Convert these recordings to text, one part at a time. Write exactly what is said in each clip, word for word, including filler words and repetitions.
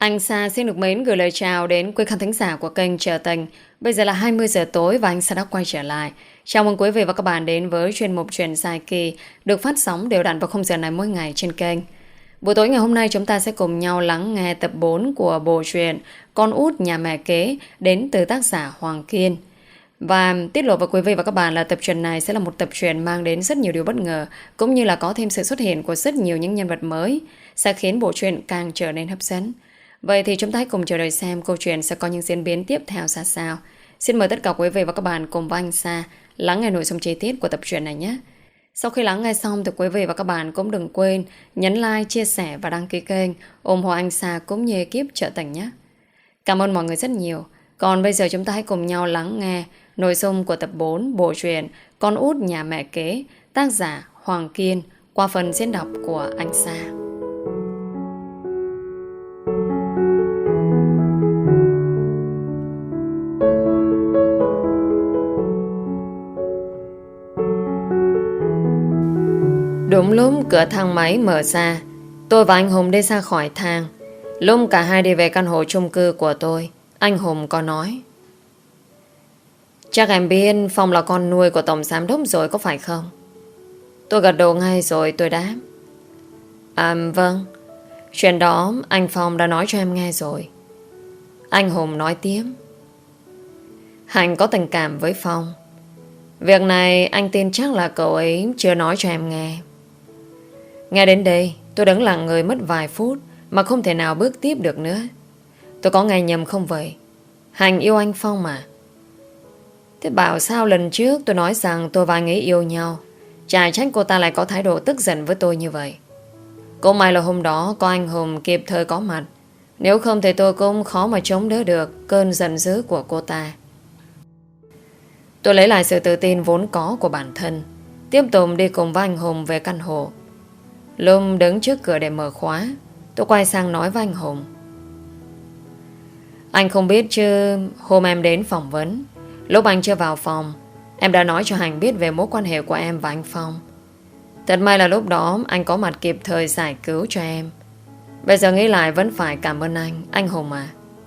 Anh Sa xin được mến gửi lời chào đến quý khán thính giả của kênh Trở Tình. Bây giờ là hai mươi giờ tối và anh Sa đã quay trở lại. Chào mừng quý vị và các bạn đến với chuyên mục Chuyện dài kỳ được phát sóng đều đặn vào khung giờ này mỗi ngày trên kênh. Buổi tối ngày hôm nay chúng ta sẽ cùng nhau lắng nghe tập bốn của bộ truyện Con út nhà mẹ kế đến từ tác giả Hoàng Kiên. Và tiết lộ với quý vị và các bạn là tập truyện này sẽ là một tập truyện mang đến rất nhiều điều bất ngờ, cũng như là có thêm sự xuất hiện của rất nhiều những nhân vật mới sẽ khiến bộ truyện càng trở nên hấp dẫn. Vậy thì chúng ta hãy cùng chờ đợi xem câu chuyện sẽ có những diễn biến tiếp theo ra sao. Xin mời tất cả quý vị và các bạn cùng với anh Sa lắng nghe nội dung chi tiết của tập truyện này nhé. Sau khi lắng nghe xong thì quý vị và các bạn cũng đừng quên nhấn like, chia sẻ và đăng ký kênh ủng hộ anh Sa cũng như ekip Trở Tình nhé. Cảm ơn mọi người rất nhiều. Còn bây giờ chúng ta hãy cùng nhau lắng nghe nội dung của tập bốn bộ truyện Con út nhà mẹ kế, tác giả Hoàng Kiên qua phần diễn đọc của anh Sa. Đúng lúc cửa thang máy mở ra, tôi và anh Hùng đi ra khỏi thang. Lúc cả hai đi về căn hộ chung cư của tôi, anh Hùng có nói: "Chắc em biết Phong là con nuôi của tổng giám đốc rồi có phải không?" Tôi gật đầu ngay rồi tôi đáp: "À vâng, chuyện đó anh Phong đã nói cho em nghe rồi." Anh Hùng nói tiếp: "Hạnh có tình cảm với Phong. Việc này anh tin chắc là cậu ấy chưa nói cho em nghe." Nghe đến đây tôi đứng lặng người mất vài phút mà không thể nào bước tiếp được nữa. Tôi có nghe nhầm không vậy? Hạnh yêu anh Phong mà. Thế bảo sao lần trước tôi nói rằng tôi và anh ấy yêu nhau, chả trách cô ta lại có thái độ tức giận với tôi như vậy. Cũng may là hôm đó có anh Hùng kịp thời có mặt, nếu không thì tôi cũng khó mà chống đỡ được cơn giận dữ của cô ta. Tôi lấy lại sự tự tin vốn có của bản thân, tiếp tục đi cùng với anh Hùng về căn hộ. Lúc đứng trước cửa để mở khóa, tôi quay sang nói với anh Hùng: "Anh không biết chứ, hôm em đến phỏng vấn, lúc anh chưa vào phòng, em đã nói cho Hành biết về mối quan hệ của em và anh Phong. Thật may là lúc đó anh có mặt kịp thời giải cứu cho em. Bây giờ nghĩ lại vẫn phải cảm ơn anh, anh Hùng à."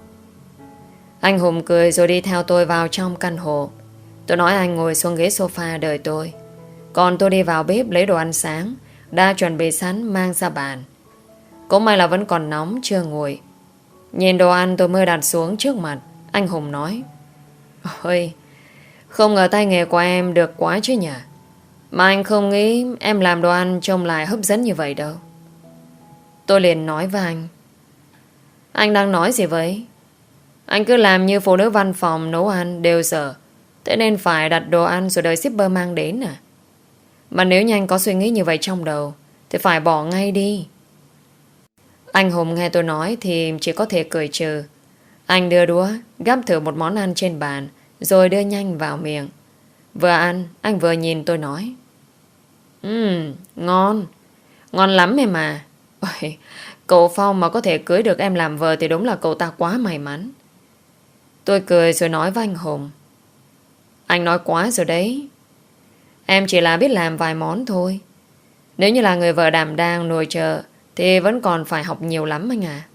Anh Hùng cười rồi đi theo tôi vào trong căn hộ. Tôi nói anh ngồi xuống ghế sofa đợi tôi, còn tôi đi vào bếp lấy đồ ăn sáng đã chuẩn bị sẵn mang ra bàn. Cũng may là vẫn còn nóng chưa nguội. Nhìn đồ ăn tôi mới đặt xuống trước mặt, anh Hùng nói: "Ôi, không ngờ tay nghề của em được quá chứ nhỉ. Mà anh không nghĩ em làm đồ ăn trông lại hấp dẫn như vậy đâu." Tôi liền nói với anh: "Anh đang nói gì vậy? Anh cứ làm như phụ nữ văn phòng nấu ăn đều dở, thế nên phải đặt đồ ăn rồi đợi shipper mang đến à? Mà nếu như anh có suy nghĩ như vậy trong đầu thì phải bỏ ngay đi." Anh Hùng nghe tôi nói thì chỉ có thể cười trừ. Anh đưa đũa gắp thử một món ăn trên bàn rồi đưa nhanh vào miệng. Vừa ăn anh vừa nhìn tôi nói: Ừm, ngon. Ngon lắm em mà. Ôi, cậu Phong mà có thể cưới được em làm vợ thì đúng là cậu ta quá may mắn." Tôi cười rồi nói với anh Hùng: "Anh nói quá rồi đấy. Em chỉ là biết làm vài món thôi. Nếu như là người vợ đảm đang nuôi chờ thì vẫn còn phải học nhiều lắm anh à."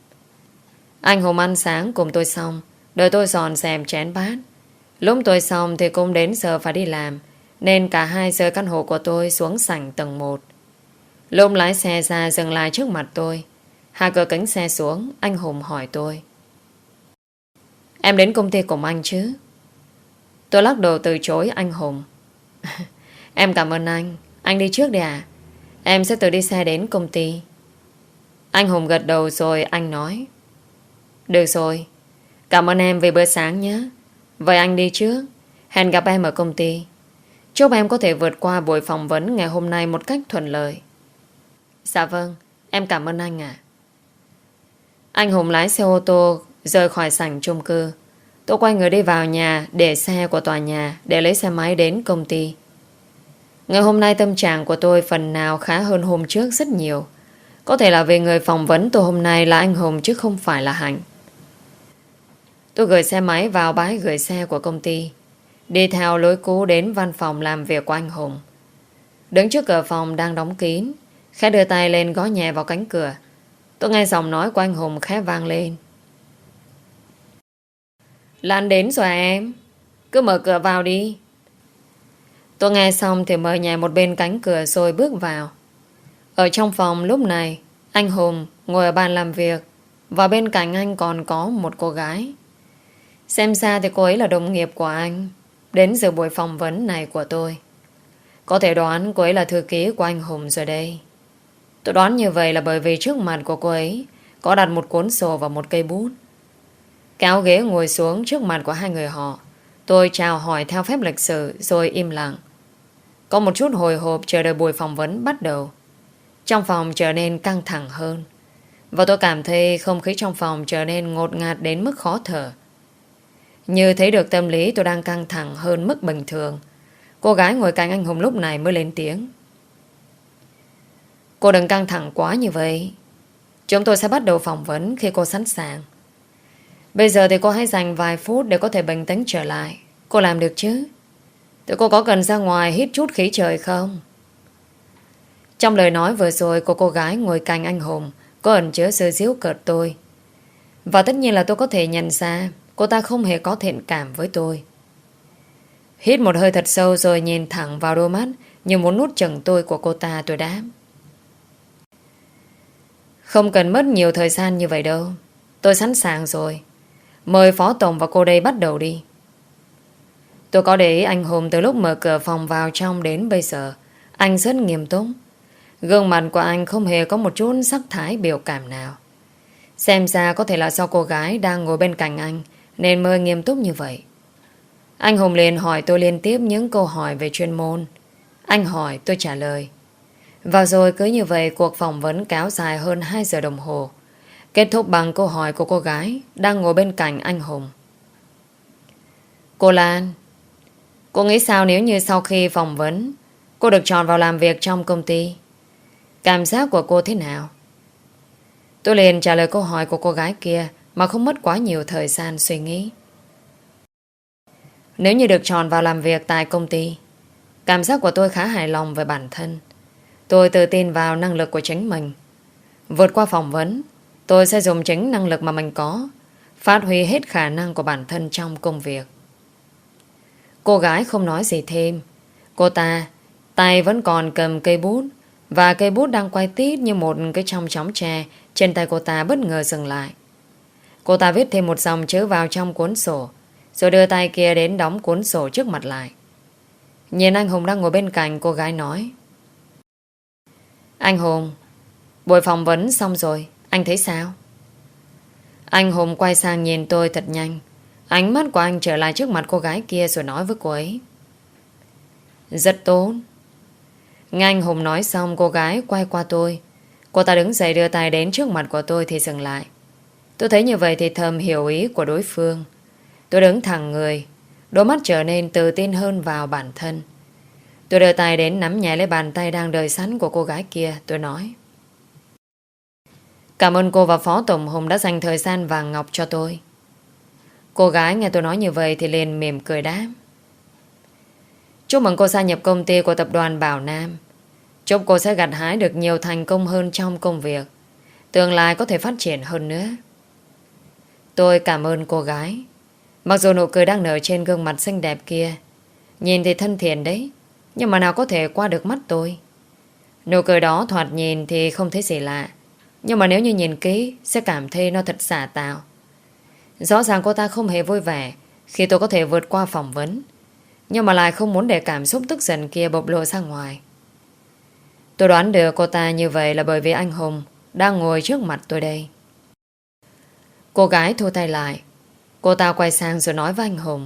Anh Hùng ăn sáng cùng tôi xong, đợi tôi dọn dẹp chén bát. Lúc tôi xong thì cũng đến giờ phải đi làm, nên cả hai rời căn hộ của tôi xuống sảnh tầng một. Lúc lái xe ra dừng lại trước mặt tôi, hạ cửa kính xe xuống, anh Hùng hỏi tôi: "Em đến công ty cùng anh chứ?" Tôi lắc đầu từ chối anh Hùng: "Em cảm ơn anh. Anh đi trước đi à? Em sẽ tự đi xe đến công ty." Anh Hùng gật đầu rồi anh nói: "Được rồi. Cảm ơn em vì bữa sáng nhé. Vậy anh đi trước. Hẹn gặp em ở công ty. Chúc em có thể vượt qua buổi phỏng vấn ngày hôm nay một cách thuận lợi." "Dạ vâng. Em cảm ơn anh ạ." Anh Hùng lái xe ô tô rời khỏi sảnh chung cư. Tôi quay người đi vào nhà để xe của tòa nhà để lấy xe máy đến công ty. Ngày hôm nay tâm trạng của tôi phần nào khá hơn hôm trước rất nhiều. Có thể là vì người phỏng vấn tôi hôm nay là anh Hùng chứ không phải là Hạnh. Tôi gửi xe máy vào bãi gửi xe của công ty, đi theo lối cũ đến văn phòng làm việc của anh Hùng. Đứng trước cửa phòng đang đóng kín, khẽ đưa tay lên gõ nhẹ vào cánh cửa. Tôi nghe giọng nói của anh Hùng khẽ vang lên. Lan đến rồi à em? Cứ mở cửa vào đi. Tôi nghe xong thì mở nhẹ một bên cánh cửa rồi bước vào. Ở trong phòng lúc này, anh Hùng ngồi ở bàn làm việc, và bên cạnh anh còn có một cô gái. Xem ra thì cô ấy là đồng nghiệp của anh, đến dự buổi phỏng vấn này của tôi. Có thể đoán cô ấy là thư ký của anh Hùng rồi đây. Tôi đoán như vậy là bởi vì trước mặt của cô ấy có đặt một cuốn sổ và một cây bút. Kéo ghế ngồi xuống trước mặt của hai người họ. Tôi chào hỏi theo phép lịch sự rồi im lặng. Có một chút hồi hộp chờ đợi buổi phỏng vấn bắt đầu. Trong phòng trở nên căng thẳng hơn, và tôi cảm thấy không khí trong phòng trở nên ngột ngạt đến mức khó thở. Như thấy được tâm lý tôi đang căng thẳng hơn mức bình thường, cô gái ngồi cạnh anh Hùng lúc này mới lên tiếng. Cô đừng căng thẳng quá như vậy. Chúng tôi sẽ bắt đầu phỏng vấn khi cô sẵn sàng. Bây giờ thì cô hãy dành vài phút để có thể bình tĩnh trở lại. Cô làm được chứ? Tụi cô có cần ra ngoài hít chút khí trời không? Trong lời nói vừa rồi của cô gái ngồi cạnh anh Hùng có ẩn chứa sự giễu cợt tôi. Và tất nhiên là tôi có thể nhận ra cô ta không hề có thiện cảm với tôi. Hít một hơi thật sâu rồi nhìn thẳng vào đôi mắt như muốn nuốt chửng tôi của cô ta, tôi đáp. Không cần mất nhiều thời gian như vậy đâu. Tôi sẵn sàng rồi. Mời Phó Tổng và cô đây bắt đầu đi. Tôi có để ý anh Hùng từ lúc mở cửa phòng vào trong đến bây giờ. Anh rất nghiêm túc. Gương mặt của anh không hề có một chút sắc thái biểu cảm nào. Xem ra có thể là do cô gái đang ngồi bên cạnh anh nên mới nghiêm túc như vậy. Anh Hùng liền hỏi tôi liên tiếp những câu hỏi về chuyên môn. Anh hỏi tôi trả lời. Và rồi cứ như vậy cuộc phỏng vấn kéo dài hơn hai giờ đồng hồ, kết thúc bằng câu hỏi của cô gái đang ngồi bên cạnh anh Hùng. Cô Lan, cô nghĩ sao nếu như sau khi phỏng vấn cô được chọn vào làm việc trong công ty? Cảm giác của cô thế nào? Tôi liền trả lời câu hỏi của cô gái kia mà không mất quá nhiều thời gian suy nghĩ. Nếu như được chọn vào làm việc tại công ty, cảm giác của tôi khá hài lòng về bản thân. Tôi tự tin vào năng lực của chính mình. Vượt qua phỏng vấn, tôi sẽ dùng chính năng lực mà mình có, phát huy hết khả năng của bản thân trong công việc. Cô gái không nói gì thêm. Cô ta tay vẫn còn cầm cây bút, và cây bút đang quay tít như một cái trong chóng tre. Trên tay cô ta bất ngờ dừng lại. Cô ta viết thêm một dòng chữ vào trong cuốn sổ, rồi đưa tay kia đến đóng cuốn sổ trước mặt lại. Nhìn anh Hùng đang ngồi bên cạnh, cô gái nói. Anh Hùng, buổi phỏng vấn xong rồi, anh thấy sao? Anh Hùng quay sang nhìn tôi thật nhanh. Ánh mắt của anh trở lại trước mặt cô gái kia rồi nói với cô ấy. Rất tốt. Nghe anh Hùng nói xong, cô gái quay qua tôi. Cô ta đứng dậy đưa tay đến trước mặt của tôi thì dừng lại. Tôi thấy như vậy thì thầm hiểu ý của đối phương. Tôi đứng thẳng người, đôi mắt trở nên tự tin hơn vào bản thân. Tôi đưa tay đến nắm nhẹ lấy bàn tay đang đợi sẵn của cô gái kia. Tôi nói. Cảm ơn cô và Phó Tổng Hùng đã dành thời gian vàng ngọc cho tôi. Cô gái nghe tôi nói như vậy thì liền mỉm cười đáp. Chúc mừng cô gia nhập công ty của tập đoàn Bảo Nam. Chúc cô sẽ gặt hái được nhiều thành công hơn trong công việc, tương lai có thể phát triển hơn nữa. Tôi cảm ơn cô gái. Mặc dù nụ cười đang nở trên gương mặt xinh đẹp kia, nhìn thì thân thiện đấy, nhưng mà nào có thể qua được mắt tôi. Nụ cười đó thoạt nhìn thì không thấy gì lạ, nhưng mà nếu như nhìn kỹ sẽ cảm thấy nó thật giả tạo. Rõ ràng cô ta không hề vui vẻ khi tôi có thể vượt qua phỏng vấn, nhưng mà lại không muốn để cảm xúc tức giận kia bộc lộ ra ngoài. Tôi đoán được cô ta như vậy là bởi vì anh Hùng đang ngồi trước mặt tôi đây. Cô gái thu tay lại. Cô ta quay sang rồi nói với anh Hùng.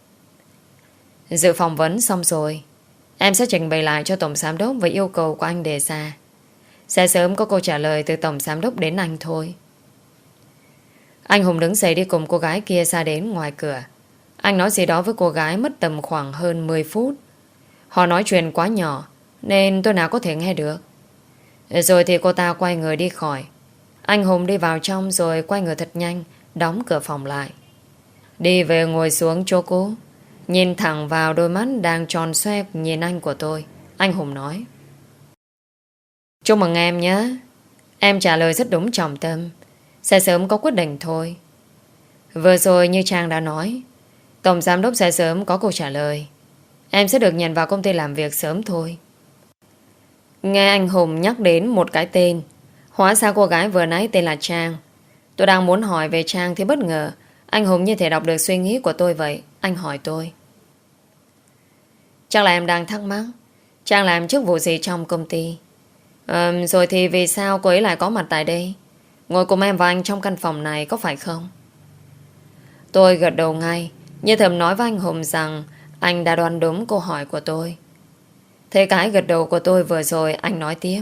Dự phỏng vấn xong rồi, em sẽ trình bày lại cho Tổng Giám Đốc về yêu cầu của anh đề ra. Sẽ sớm có câu trả lời từ Tổng Giám Đốc đến anh thôi. Anh Hùng đứng dậy đi cùng cô gái kia ra đến ngoài cửa. Anh nói gì đó với cô gái mất tầm khoảng hơn mười phút. Họ nói chuyện quá nhỏ nên tôi nào có thể nghe được. Rồi thì cô ta quay người đi khỏi. Anh Hùng đi vào trong rồi quay người thật nhanh, đóng cửa phòng lại. Đi về ngồi xuống chỗ cũ, nhìn thẳng vào đôi mắt đang tròn xoe nhìn anh của tôi. Anh Hùng nói. Chúc mừng em nhé. Em trả lời rất đúng trọng tâm. Sẽ sớm có quyết định thôi. Vừa rồi như Trang đã nói, tổng giám đốc sẽ sớm có câu trả lời. Em sẽ được nhận vào công ty làm việc sớm thôi. Nghe anh Hùng nhắc đến một cái tên. Hóa ra cô gái vừa nãy tên là Trang. Tôi đang muốn hỏi về Trang thì bất ngờ anh Hùng như thể đọc được suy nghĩ của tôi vậy. Anh hỏi tôi, chắc là em đang thắc mắc Trang làm chức vụ gì trong công ty. Ờ, Rồi thì vì sao cô ấy lại có mặt tại đây, ngồi cùng em và anh trong căn phòng này, có phải không? Tôi gật đầu ngay, như thầm nói với anh Hùng rằng anh đã đoán đúng câu hỏi của tôi. Thế cái gật đầu của tôi vừa rồi, anh nói tiếp.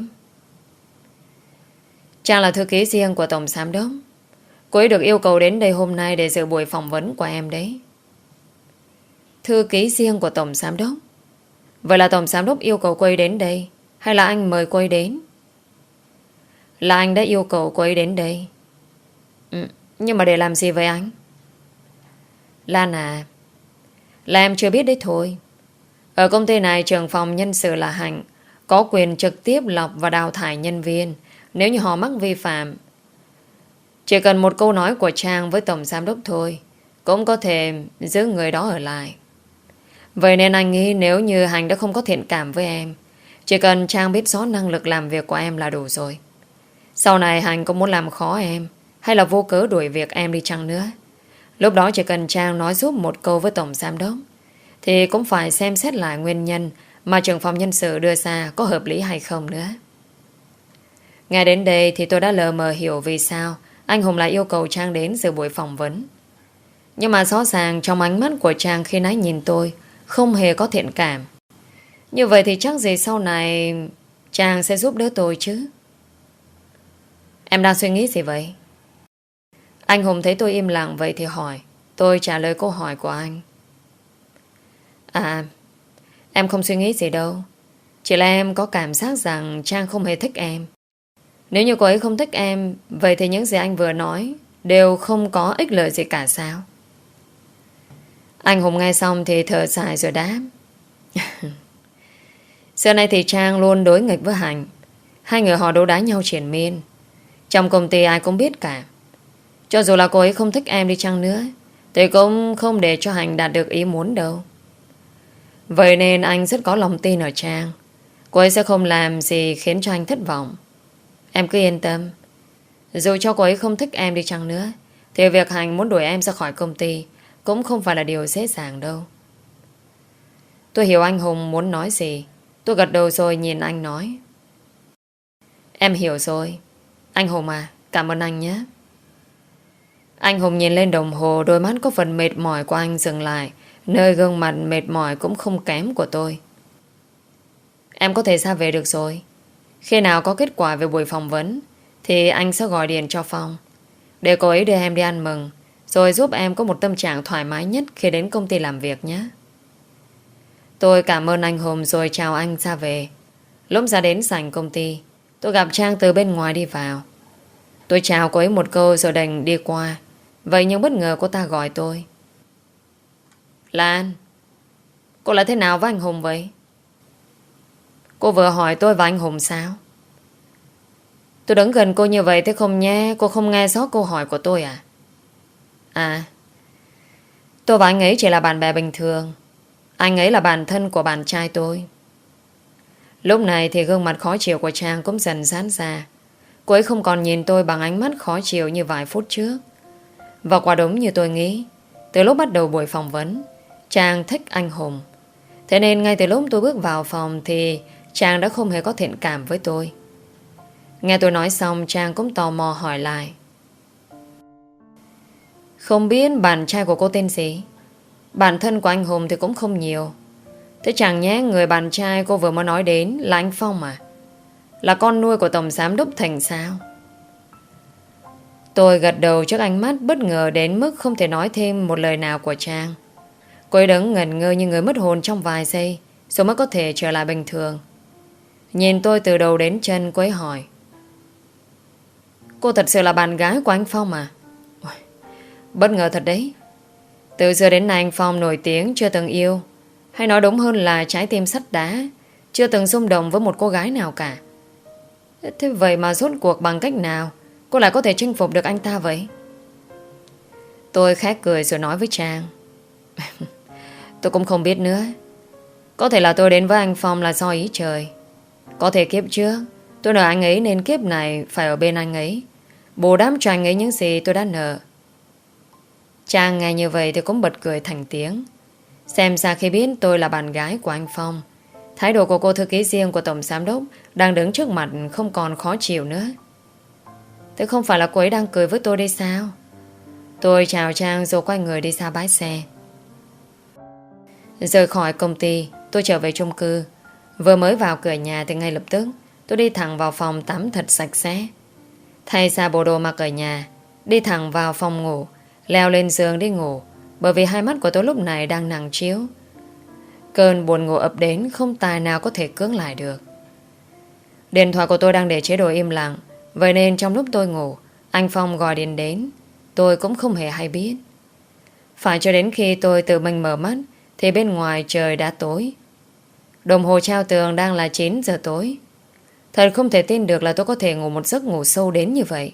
Trang là thư ký riêng của tổng giám đốc. Cô ấy được yêu cầu đến đây hôm nay để dự buổi phỏng vấn của em đấy. Thư ký riêng của tổng giám đốc? Vậy là tổng giám đốc yêu cầu cô ấy đến đây, hay là anh mời cô ấy đến? Là anh đã yêu cầu cô ấy đến đây. Ừ, nhưng mà để làm gì với anh? Lan à, là em chưa biết đấy thôi. Ở công ty này, trưởng phòng nhân sự là Hạnh có quyền trực tiếp lọc và đào thải nhân viên nếu như họ mắc vi phạm. Chỉ cần một câu nói của Trang với tổng giám đốc thôi cũng có thể giữ người đó ở lại. Vậy nên anh nghĩ nếu như Hạnh đã không có thiện cảm với em, chỉ cần Trang biết rõ năng lực làm việc của em là đủ rồi. Sau này Hạnh có muốn làm khó em hay là vô cớ đuổi việc em đi chăng nữa, lúc đó chỉ cần Trang nói giúp một câu với tổng giám đốc thì cũng phải xem xét lại nguyên nhân mà trưởng phòng nhân sự đưa ra có hợp lý hay không nữa. Ngay đến đây thì tôi đã lờ mờ hiểu vì sao anh Hùng lại yêu cầu Trang đến dự buổi phỏng vấn. Nhưng mà rõ ràng trong ánh mắt của Trang khi nãy nhìn tôi không hề có thiện cảm. Như vậy thì chắc gì sau này Trang sẽ giúp đỡ tôi chứ. Em đang suy nghĩ gì vậy? Anh Hùng thấy tôi im lặng vậy thì hỏi. Tôi trả lời câu hỏi của anh. À, em không suy nghĩ gì đâu. Chỉ là em có cảm giác rằng Trang không hề thích em. Nếu như cô ấy không thích em, vậy thì những gì anh vừa nói đều không có ích lợi gì cả sao? Anh Hùng nghe xong thì thở dài rồi đáp. Xưa nay thì Trang luôn đối nghịch với Hạnh. Hai người họ đấu đá nhau triền miên. Trong công ty ai cũng biết cả. Cho dù là cô ấy không thích em đi chăng nữa thì cũng không để cho Hạnh đạt được ý muốn đâu. Vậy nên anh rất có lòng tin ở Trang. Cô ấy sẽ không làm gì khiến cho anh thất vọng. Em cứ yên tâm. Dù cho cô ấy không thích em đi chăng nữa thì việc Hạnh muốn đuổi em ra khỏi công ty cũng không phải là điều dễ dàng đâu. Tôi hiểu anh Hùng muốn nói gì. Tôi gật đầu rồi nhìn anh nói. Em hiểu rồi. Anh Hùng à, cảm ơn anh nhé. Anh Hùng nhìn lên đồng hồ, đôi mắt có phần mệt mỏi của anh dừng lại nơi gương mặt mệt mỏi cũng không kém của tôi. Em có thể ra về được rồi. Khi nào có kết quả về buổi phỏng vấn thì anh sẽ gọi điện cho Phong để cô ấy đưa em đi ăn mừng, rồi giúp em có một tâm trạng thoải mái nhất khi đến công ty làm việc nhé. Tôi cảm ơn anh Hùng rồi chào anh ra về. Lúc ra đến sảnh công ty, tôi gặp Trang từ bên ngoài đi vào. Tôi chào cô ấy một câu rồi đành đi qua. Vậy nhưng bất ngờ cô ta gọi tôi. Lan, cô là thế nào với anh Hùng vậy? Cô vừa hỏi tôi và anh Hùng sao? Tôi đứng gần cô như vậy thế không nhé, cô không nghe rõ câu hỏi của tôi à? À, tôi và anh ấy chỉ là bạn bè bình thường. Anh ấy là bạn thân của bạn trai tôi. Lúc này thì gương mặt khó chịu của Trang cũng dần giãn ra. Cô ấy không còn nhìn tôi bằng ánh mắt khó chịu như vài phút trước. Và quả đúng như tôi nghĩ, từ lúc bắt đầu buổi phỏng vấn, Trang thích anh Hùng. Thế nên ngay từ lúc tôi bước vào phòng thì Trang đã không hề có thiện cảm với tôi. Nghe tôi nói xong, Trang cũng tò mò hỏi lại. Không biết bạn trai của cô tên gì? Bạn thân của anh Hùng thì cũng không nhiều. Thế chẳng nhé người bạn trai cô vừa mới nói đến là anh Phong à? Là con nuôi của tổng giám đốc Thành sao? Tôi gật đầu trước ánh mắt bất ngờ đến mức không thể nói thêm một lời nào của Trang. Cô ấy đứng ngẩn ngơ như người mất hồn trong vài giây rồi mới có thể trở lại bình thường. Nhìn tôi từ đầu đến chân, cô ấy hỏi. Cô thật sự là bạn gái của anh Phong à? Ôi, bất ngờ thật đấy. Từ xưa đến nay anh Phong nổi tiếng chưa từng yêu, hay nói đúng hơn là trái tim sắt đá, chưa từng xung động với một cô gái nào cả. Thế vậy mà rốt cuộc bằng cách nào cô lại có thể chinh phục được anh ta vậy? Tôi khẽ cười rồi nói với Trang. Tôi cũng không biết nữa. Có thể là tôi đến với anh Phong là do ý trời. Có thể kiếp trước tôi nợ anh ấy nên kiếp này phải ở bên anh ấy, bù đắp cho anh ấy những gì tôi đã nợ. Trang nghe như vậy thì cũng bật cười thành tiếng. Xem ra khi biết tôi là bạn gái của anh Phong, thái độ của cô thư ký riêng của tổng giám đốc đang đứng trước mặt không còn khó chịu nữa. Thế không phải là cô ấy đang cười với tôi đây sao? Tôi chào Trang rồi quay người đi ra bãi xe. Rời khỏi công ty, tôi trở về chung cư. Vừa mới vào cửa nhà thì ngay lập tức tôi đi thẳng vào phòng tắm thật sạch sẽ. Thay ra bộ đồ mặc ở nhà, đi thẳng vào phòng ngủ, leo lên giường đi ngủ, bởi vì hai mắt của tôi lúc này đang nặng chiếu. Cơn buồn ngủ ập đến không tài nào có thể cưỡng lại được. Điện thoại của tôi đang để chế độ im lặng, vậy nên trong lúc tôi ngủ, anh Phong gọi điện đến. Tôi cũng không hề hay biết. Phải cho đến khi tôi tự mình mở mắt thì bên ngoài trời đã tối. Đồng hồ treo tường đang là chín giờ tối. Thật không thể tin được là tôi có thể ngủ một giấc ngủ sâu đến như vậy.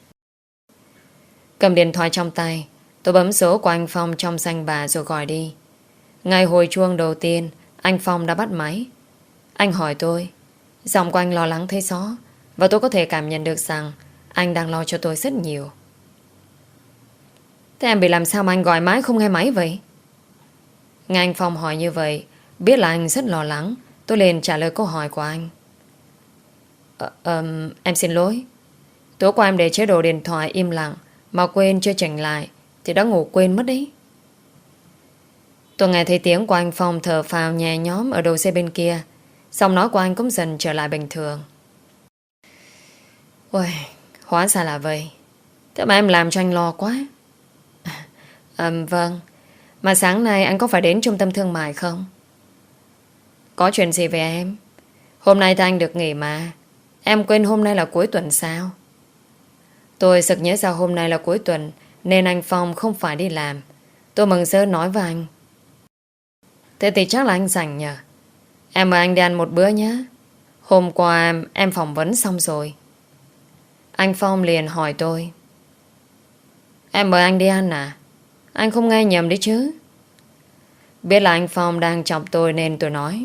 Cầm điện thoại trong tay, tôi bấm số của anh Phong trong danh bạ rồi gọi đi. Ngay hồi chuông đầu tiên, anh Phong đã bắt máy. Anh hỏi tôi. Giọng của anh lo lắng thấy rõ, và tôi có thể cảm nhận được rằng anh đang lo cho tôi rất nhiều. Thế em bị làm sao mà anh gọi mãi không nghe máy vậy? Nghe anh Phong hỏi như vậy, biết là anh rất lo lắng, tôi liền trả lời câu hỏi của anh. Ờ, um, em xin lỗi. Tối qua em để chế độ điện thoại im lặng mà quên chưa chỉnh lại thì đã ngủ quên mất đấy. Tôi nghe thấy tiếng của anh Phong thở phào nhẹ nhõm ở đầu dây bên kia. Giọng nói của anh cũng dần trở lại bình thường. Ôi, hóa ra là vậy. Thế mà em làm cho anh lo quá. À, vâng. Mà sáng nay anh có phải đến trung tâm thương mại không? Có chuyện gì về em? Hôm nay thì anh được nghỉ mà. Em quên hôm nay là cuối tuần sao? Tôi sực nhớ ra hôm nay là cuối tuần nên anh Phong không phải đi làm. Tôi mừng rỡ nói với anh. Thế thì chắc là anh rảnh nhờ. Em mời anh đi ăn một bữa nhé. Hôm qua em, em phỏng vấn xong rồi. Anh Phong liền hỏi tôi. Em mời anh đi ăn à? Anh không nghe nhầm đấy chứ? Biết là anh Phong đang chọc tôi nên tôi nói.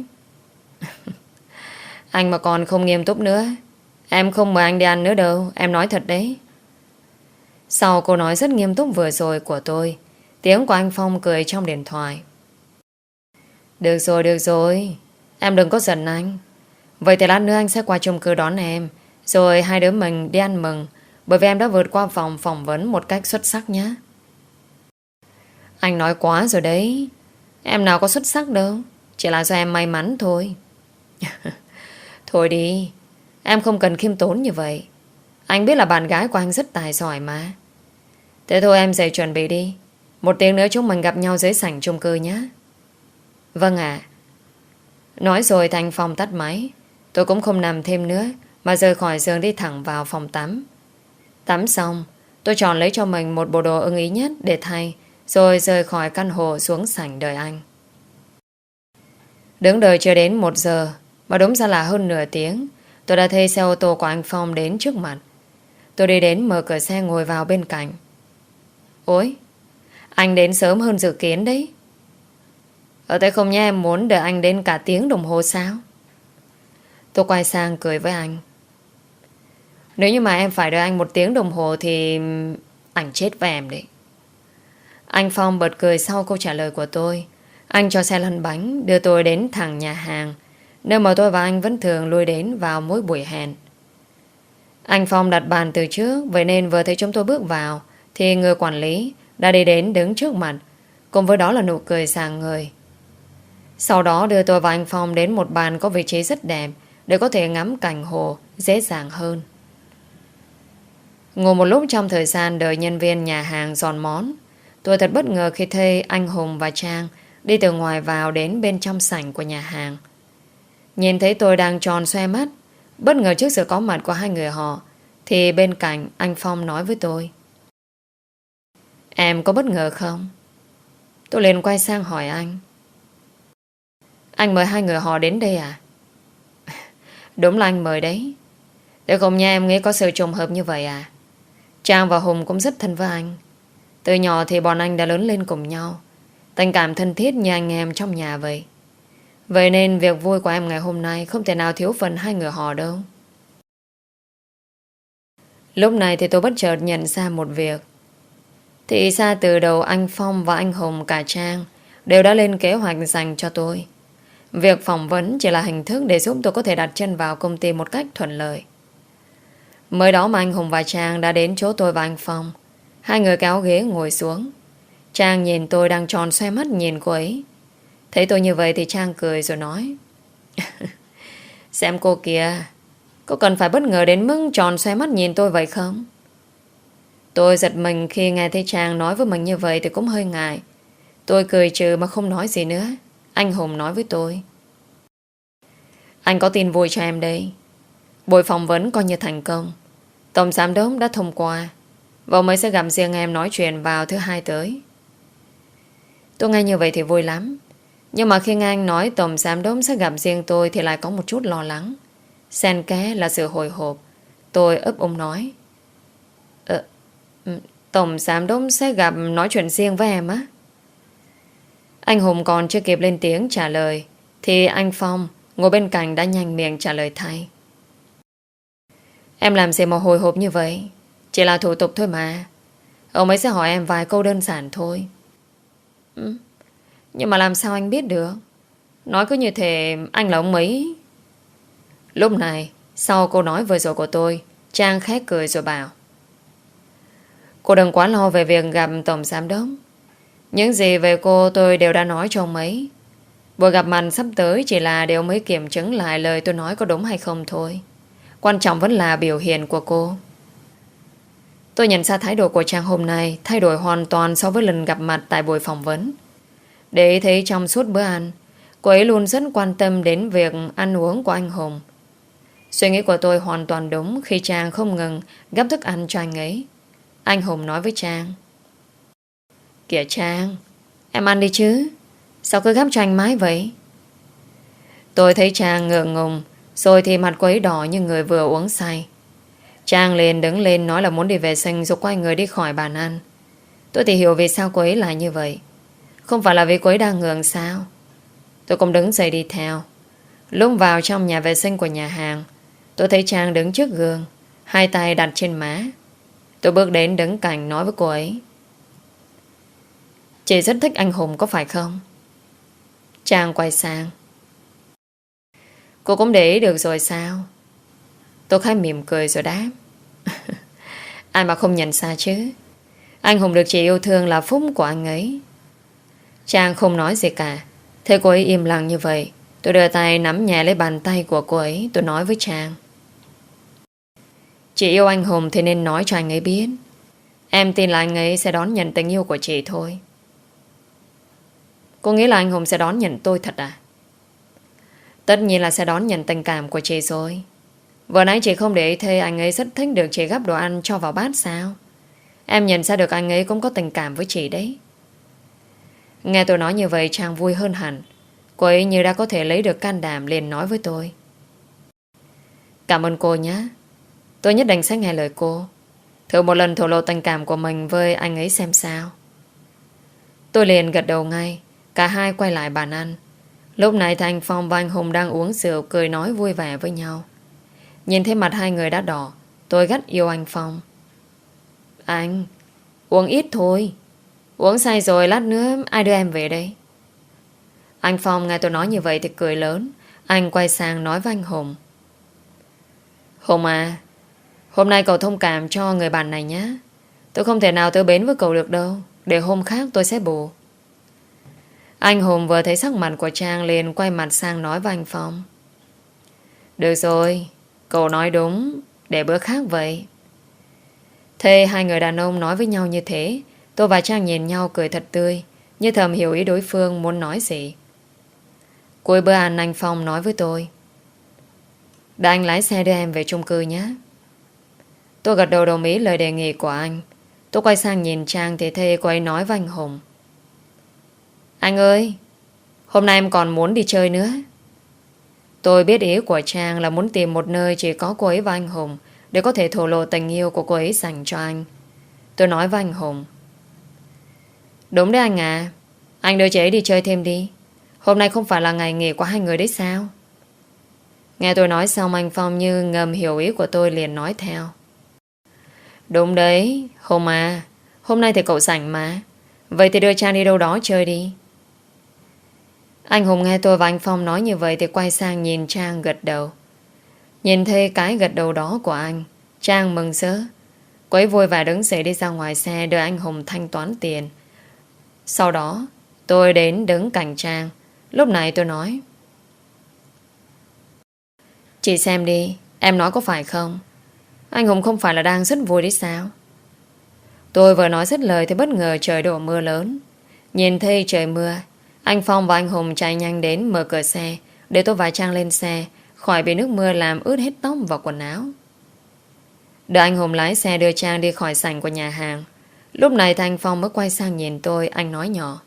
Anh mà còn không nghiêm túc nữa, em không mời anh đi ăn nữa đâu. Em nói thật đấy. Sau câu nói rất nghiêm túc vừa rồi của tôi, tiếng của anh Phong cười trong điện thoại. Được rồi, được rồi. Em đừng có giận anh. Vậy thì lát nữa anh sẽ qua chung cư đón em, rồi hai đứa mình đi ăn mừng, bởi vì em đã vượt qua vòng phỏng vấn một cách xuất sắc nhé. Anh nói quá rồi đấy. Em nào có xuất sắc đâu, chỉ là do em may mắn thôi. Thôi đi, em không cần khiêm tốn như vậy. Anh biết là bạn gái của anh rất tài giỏi mà. Thế thôi em dậy chuẩn bị đi. Một tiếng nữa chúng mình gặp nhau dưới sảnh chung cư nhé. Vâng ạ. Nói rồi thì anh Phong tắt máy. Tôi cũng không nằm thêm nữa mà rời khỏi giường đi thẳng vào phòng tắm. Tắm xong, tôi chọn lấy cho mình một bộ đồ ưng ý nhất để thay, rồi rời khỏi căn hộ xuống sảnh đợi anh. Đứng đợi chưa đến một giờ, mà đúng ra là hơn nửa tiếng, tôi đã thấy xe ô tô của anh Phong đến trước mặt. Tôi đi đến mở cửa xe ngồi vào bên cạnh. Ôi, anh đến sớm hơn dự kiến đấy. Ở đây không nhé, em muốn đợi anh đến cả tiếng đồng hồ sao? Tôi quay sang cười với anh. Nếu như mà em phải đợi anh một tiếng đồng hồ thì anh chết với em đấy. Anh Phong bật cười sau câu trả lời của tôi. Anh cho xe lăn bánh đưa tôi đến thẳng nhà hàng, nơi mà tôi và anh vẫn thường lui đến vào mỗi buổi hẹn. Anh Phong đặt bàn từ trước, vậy nên vừa thấy chúng tôi bước vào thì người quản lý đã đi đến đứng trước mặt, cùng với đó là nụ cười rạng ngời. Sau đó đưa tôi và anh Phong đến một bàn có vị trí rất đẹp để có thể ngắm cảnh hồ dễ dàng hơn. Ngồi một lúc trong thời gian đợi nhân viên nhà hàng dọn món, tôi thật bất ngờ khi thấy anh Hùng và Trang đi từ ngoài vào đến bên trong sảnh của nhà hàng. Nhìn thấy tôi đang tròn xoe mắt, bất ngờ trước sự có mặt của hai người họ, thì bên cạnh anh Phong nói với tôi. Em có bất ngờ không? Tôi liền quay sang hỏi anh. Anh mời hai người họ đến đây à? Đúng là anh mời đấy. Để không nha em nghĩ có sự trùng hợp như vậy à? Trang và Hùng cũng rất thân với anh. Từ nhỏ thì bọn anh đã lớn lên cùng nhau. Tình cảm thân thiết như anh em trong nhà vậy. Vậy nên việc vui của em ngày hôm nay không thể nào thiếu phần hai người họ đâu. Lúc này thì tôi bất chợt nhận ra một việc. Thì ra từ đầu anh Phong và anh Hùng cả Trang đều đã lên kế hoạch dành cho tôi. Việc phỏng vấn chỉ là hình thức để giúp tôi có thể đặt chân vào công ty một cách thuận lợi. Mới đó mà anh Hùng và Trang đã đến chỗ tôi và anh Phong. Hai người kéo ghế ngồi xuống. Trang nhìn tôi đang tròn xoe mắt nhìn cô ấy. Thấy tôi như vậy thì Trang cười rồi nói: Xem cô kìa, có cần phải bất ngờ đến mức tròn xoe mắt nhìn tôi vậy không? Tôi giật mình khi nghe thấy Trang nói với mình như vậy thì cũng hơi ngại. Tôi cười trừ mà không nói gì nữa. Anh Hùng nói với tôi: Anh có tin vui cho em đây. Buổi phỏng vấn coi như thành công. Tổng giám đốc đã thông qua và ông ấy sẽ gặp riêng em nói chuyện vào thứ hai tới. Tôi nghe như vậy thì vui lắm. Nhưng mà khi nghe anh nói tổng giám đốc sẽ gặp riêng tôi thì lại có một chút lo lắng. Xen kẽ là sự hồi hộp. Tôi ấp úng nói: Ờ, tổng giám đốc sẽ gặp nói chuyện riêng với em á? Anh Hùng còn chưa kịp lên tiếng trả lời thì anh Phong ngồi bên cạnh đã nhanh miệng trả lời thay: Em làm gì mà hồi hộp như vậy? Chỉ là thủ tục thôi mà. Ông ấy sẽ hỏi em vài câu đơn giản thôi. Ừ, nhưng mà làm sao anh biết được? Nói cứ như thế anh là ông ấy. Lúc này, sau câu nói vừa rồi của tôi, Trang khẽ cười rồi bảo: Cô đừng quá lo về việc gặp tổng giám đốc. Những gì về cô tôi đều đã nói cho ông ấy. Buổi gặp mặt sắp tới chỉ là để ông ấy kiểm chứng lại lời tôi nói có đúng hay không thôi. Quan trọng vẫn là biểu hiện của cô. Tôi nhận ra thái độ của Trang hôm nay thay đổi hoàn toàn so với lần gặp mặt tại buổi phỏng vấn. Để ý thấy trong suốt bữa ăn, cô ấy luôn rất quan tâm đến việc ăn uống của anh Hùng. Suy nghĩ của tôi hoàn toàn đúng khi Trang không ngừng gắp thức ăn cho anh ấy. Anh Hùng nói với Trang: Kìa Trang, em ăn đi chứ. Sao cứ gắp cho anh mãi vậy? Tôi thấy Trang ngượng ngùng, rồi thì mặt cô ấy đỏ như người vừa uống say. Trang liền đứng lên nói là muốn đi vệ sinh rồi quay người đi khỏi bàn ăn. Tôi thì hiểu vì sao cô ấy lại như vậy. Không phải là vì cô ấy đang ngượng sao? Tôi cũng đứng dậy đi theo. Lúc vào trong nhà vệ sinh của nhà hàng, tôi thấy Trang đứng trước gương, hai tay đặt trên má. Tôi bước đến đứng cạnh nói với cô ấy: Chị rất thích anh Hùng có phải không? Trang quay sang: Cô cũng để ý được rồi sao? Tôi khá mỉm cười rồi đáp: Ai mà không nhận ra chứ. Anh Hùng được chị yêu thương là phúc của anh ấy. Trang không nói gì cả. Thấy cô ấy im lặng như vậy, tôi đưa tay nắm nhẹ lấy bàn tay của cô ấy. Tôi nói với Trang: Chị yêu anh Hùng thì nên nói cho anh ấy biết. Em tin là anh ấy sẽ đón nhận tình yêu của chị thôi. Cô nghĩ là anh Hùng sẽ đón nhận tôi thật à? Tất nhiên là sẽ đón nhận tình cảm của chị rồi. Vừa nãy chị không để ý thấy anh ấy rất thích được chị gắp đồ ăn cho vào bát sao? Em nhận ra được anh ấy cũng có tình cảm với chị đấy. Nghe tôi nói như vậy Trang vui hơn hẳn. Cô ấy như đã có thể lấy được can đảm liền nói với tôi: Cảm ơn cô nhé. Tôi nhất định sẽ nghe lời cô. Thử một lần thổ lộ tình cảm của mình với anh ấy xem sao. Tôi liền gật đầu ngay. Cả hai quay lại bàn ăn. Lúc này thì anh Phong và anh Hùng đang uống rượu cười nói vui vẻ với nhau. Nhìn thấy mặt hai người đã đỏ, tôi gắt yêu anh Phong: Anh, uống ít thôi. Uống say rồi lát nữa ai đưa em về đây? Anh Phong nghe tôi nói như vậy thì cười lớn. Anh quay sang nói với anh Hùng: Hùng à, hôm nay cậu thông cảm cho người bạn này nhé. Tôi không thể nào tới bến với cậu được đâu. Để hôm khác tôi sẽ bù. Anh Hùng vừa thấy sắc mặt của Trang liền quay mặt sang nói với anh Phong: Được rồi, cậu nói đúng. Để bữa khác vậy. Thế hai người đàn ông nói với nhau như thế, tôi và Trang nhìn nhau cười thật tươi, như thầm hiểu ý đối phương muốn nói gì. Cuối bữa ăn anh Phong nói với tôi: Để anh lái xe đưa em về chung cư nhé. Tôi gật đầu đồng ý lời đề nghị của anh. Tôi quay sang nhìn Trang thì thấy cô ấy nói với anh Hùng: Anh ơi, hôm nay em còn muốn đi chơi nữa. Tôi biết ý của Trang là muốn tìm một nơi chỉ có cô ấy và anh Hùng để có thể thổ lộ tình yêu của cô ấy dành cho anh. Tôi nói với anh Hùng: đúng đấy anh à, anh đưa chị ấy đi chơi thêm đi. Hôm nay không phải là ngày nghỉ của hai người đấy sao? Nghe tôi nói xong, anh Phong như ngầm hiểu ý của tôi, liền nói theo: đúng đấy Hùng à, hôm nay thì cậu rảnh mà. Vậy thì đưa Trang đi đâu đó chơi đi. Anh Hùng nghe tôi và anh Phong nói như vậy thì quay sang nhìn Trang gật đầu. Nhìn thấy cái gật đầu đó của anh, Trang mừng rỡ. Cô ấy vui vẻ đứng dậy đi ra ngoài xe đợi anh Hùng thanh toán tiền. Sau đó tôi đến đứng cạnh Trang. Lúc này tôi nói: chị xem đi, em nói có phải không? Anh Hùng không phải là đang rất vui đấy sao? Tôi vừa nói dứt lời thì bất ngờ trời đổ mưa lớn. Nhìn thấy trời mưa, anh Phong và anh Hùng chạy nhanh đến mở cửa xe để tôi và Trang lên xe, khỏi bị nước mưa làm ướt hết tóc và quần áo. Đợi anh Hùng lái xe đưa Trang đi khỏi sảnh của nhà hàng. Lúc này thì anh Phong mới quay sang nhìn tôi. Anh nói nhỏ: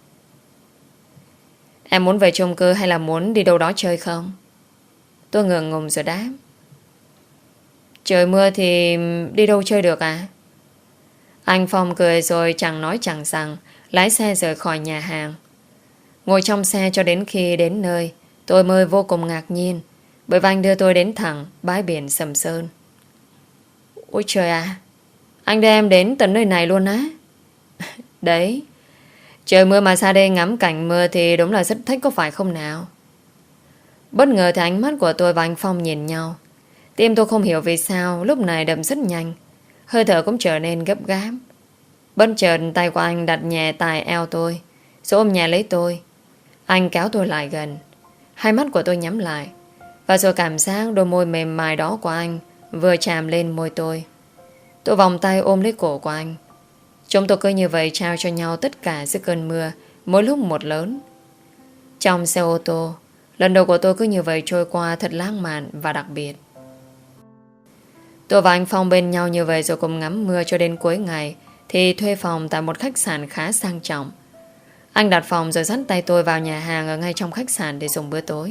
em muốn về chung cư hay là muốn đi đâu đó chơi không? Tôi ngượng ngùng rồi đáp: trời mưa thì đi đâu chơi được à? Anh Phong cười rồi chẳng nói chẳng rằng lái xe rời khỏi nhà hàng. Ngồi trong xe cho đến khi đến nơi, tôi mới vô cùng ngạc nhiên, bởi vì anh đưa tôi đến thẳng bãi biển Sầm Sơn. Ôi trời à, anh đưa em đến tận nơi này luôn á? Đấy, trời mưa mà ra đây ngắm cảnh mưa thì đúng là rất thích có phải không nào? Bất ngờ thì ánh mắt của tôi và anh Phong nhìn nhau. Tim tôi không hiểu vì sao lúc này đập rất nhanh, hơi thở cũng trở nên gấp gáp. Bất chợt tay của anh đặt nhẹ tại eo tôi, rồi ôm nhẹ lấy tôi. Anh kéo tôi lại gần. Hai mắt của tôi nhắm lại, và rồi cảm giác đôi môi mềm mại đó của anh vừa chạm lên môi tôi. Tôi vòng tay ôm lấy cổ của anh. Chúng tôi cứ như vậy trao cho nhau tất cả giữa cơn mưa, mỗi lúc một lớn. Trong xe ô tô, lần đầu của tôi cứ như vậy trôi qua thật lãng mạn và đặc biệt. Tôi và anh Phong bên nhau như vậy rồi cùng ngắm mưa cho đến cuối ngày thì thuê phòng tại một khách sạn khá sang trọng. Anh đặt phòng rồi dắt tay tôi vào nhà hàng ở ngay trong khách sạn để dùng bữa tối.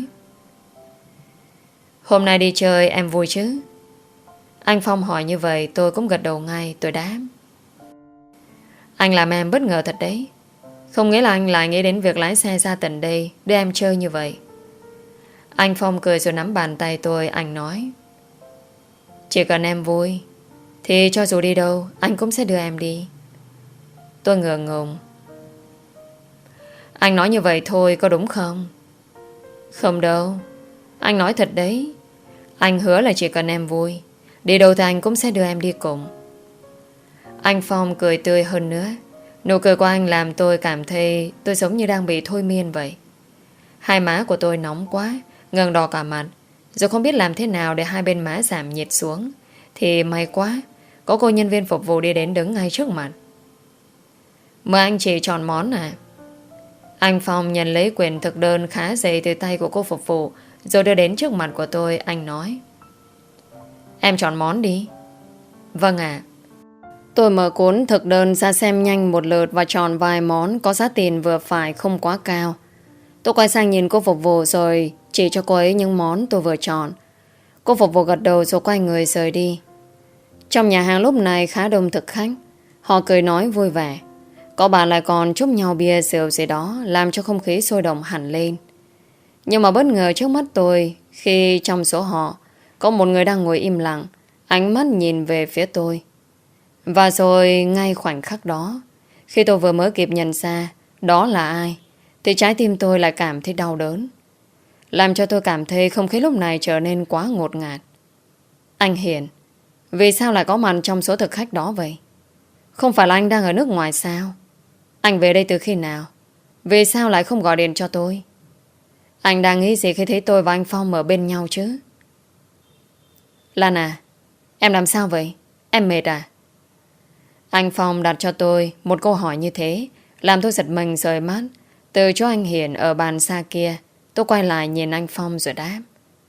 Hôm nay đi chơi em vui chứ? Anh Phong hỏi như vậy tôi cũng gật đầu ngay. Tôi đáp: anh làm em bất ngờ thật đấy. Không nghĩ là anh lại nghĩ đến việc lái xe ra tận đây đưa em chơi như vậy. Anh Phong cười rồi nắm bàn tay tôi. Anh nói: chỉ cần em vui thì cho dù đi đâu anh cũng sẽ đưa em đi. Tôi ngượng ngùng: anh nói như vậy thôi có đúng không? Không đâu, anh nói thật đấy. Anh hứa là chỉ cần em vui, đi đâu thì anh cũng sẽ đưa em đi cùng. Anh Phong cười tươi hơn nữa. Nụ cười của anh làm tôi cảm thấy tôi giống như đang bị thôi miên vậy. Hai má của tôi nóng quá, ngần đỏ cả mặt. Rồi không biết làm thế nào để hai bên má giảm nhiệt xuống, thì may quá có cô nhân viên phục vụ đi đến đứng ngay trước mặt. Mời anh chị chọn món à? Anh Phong nhận lấy quyển thực đơn khá dày từ tay của cô phục vụ, rồi đưa đến trước mặt của tôi. Anh nói: em chọn món đi. Vâng ạ. Tôi mở cuốn thực đơn ra xem nhanh một lượt và chọn vài món có giá tiền vừa phải, không quá cao. Tôi quay sang nhìn cô phục vụ rồi chỉ cho cô ấy những món tôi vừa chọn. Cô phục vụ gật đầu rồi quay người rời đi. Trong nhà hàng lúc này khá đông thực khách. Họ cười nói vui vẻ. Có bạn lại còn chúc nhau bia rượu gì đó, làm cho không khí sôi động hẳn lên. Nhưng mà bất ngờ trước mắt tôi, khi trong số họ có một người đang ngồi im lặng, ánh mắt nhìn về phía tôi. Và rồi ngay khoảnh khắc đó, khi tôi vừa mới kịp nhận ra đó là ai, thì trái tim tôi lại cảm thấy đau đớn, làm cho tôi cảm thấy không khí lúc này trở nên quá ngột ngạt. Anh Hiền, vì sao lại có mặt trong số thực khách đó vậy? Không phải là anh đang ở nước ngoài sao? Anh về đây từ khi nào? Vì sao lại không gọi điện cho tôi? Anh đang nghĩ gì khi thấy tôi và anh Phong ở bên nhau chứ? Lan à, em làm sao vậy? Em mệt à? Anh Phong đặt cho tôi một câu hỏi như thế, làm tôi giật mình rời mắt. Từ chỗ anh Hiền ở bàn xa kia, tôi quay lại nhìn anh Phong rồi đáp: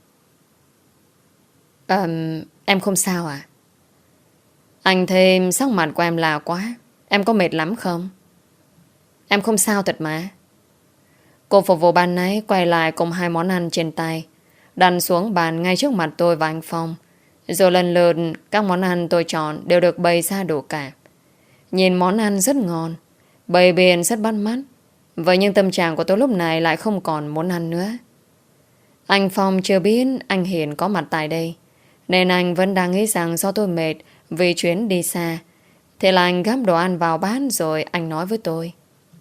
um, em không sao à? Anh thêm sắc mặt của em lạ quá. Em có mệt lắm không? Em không sao thật mà. Cô phục vụ ban nãy quay lại cùng hai món ăn trên tay. đặt xuống bàn ngay trước mặt tôi và anh Phong. Rồi lần lượt các món ăn tôi chọn đều được bày ra đủ cả. Nhìn món ăn rất ngon, bày biện rất bắt mắt. Vậy nhưng tâm trạng của tôi lúc này lại không còn muốn ăn nữa. Anh Phong chưa biết anh Hiền có mặt tại đây, nên anh vẫn đang nghĩ rằng do tôi mệt vì chuyến đi xa. Thế là anh gắp đồ ăn vào bát rồi anh nói với tôi: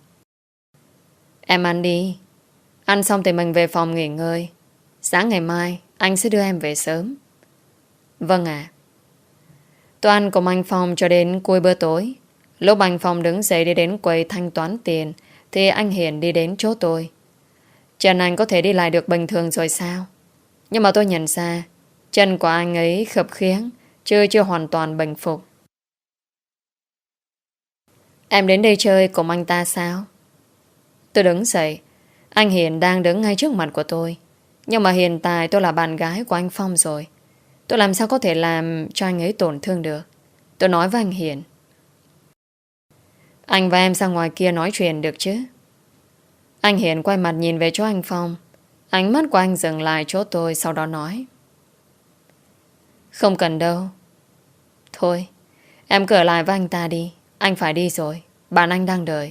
Em ăn đi. Ăn xong thì mình về phòng nghỉ ngơi. Sáng ngày mai anh sẽ đưa em về sớm. Vâng ạ. Tôi ăn cùng anh Phong cho đến cuối bữa tối. Lúc anh Phong đứng dậy đi đến quầy thanh toán tiền thì anh Hiền đi đến chỗ tôi. Chân anh có thể đi lại được bình thường rồi sao? Nhưng mà tôi nhận ra chân của anh ấy khập khiễng, chưa chưa hoàn toàn bình phục. Em đến đây chơi cùng anh ta sao? Tôi đứng dậy. Anh Hiền đang đứng ngay trước mặt của tôi. Nhưng mà hiện tại tôi là bạn gái của anh Phong rồi. Tôi làm sao có thể làm cho anh ấy tổn thương được? Tôi nói với anh Hiền: Anh và em ra ngoài kia nói chuyện được chứ? Anh Hiền quay mặt nhìn về chỗ anh Phong. Ánh mắt của anh dừng lại chỗ tôi, sau đó nói: Không cần đâu. Thôi, em cứ ở lại với anh ta đi. Anh phải đi rồi, bạn anh đang đợi.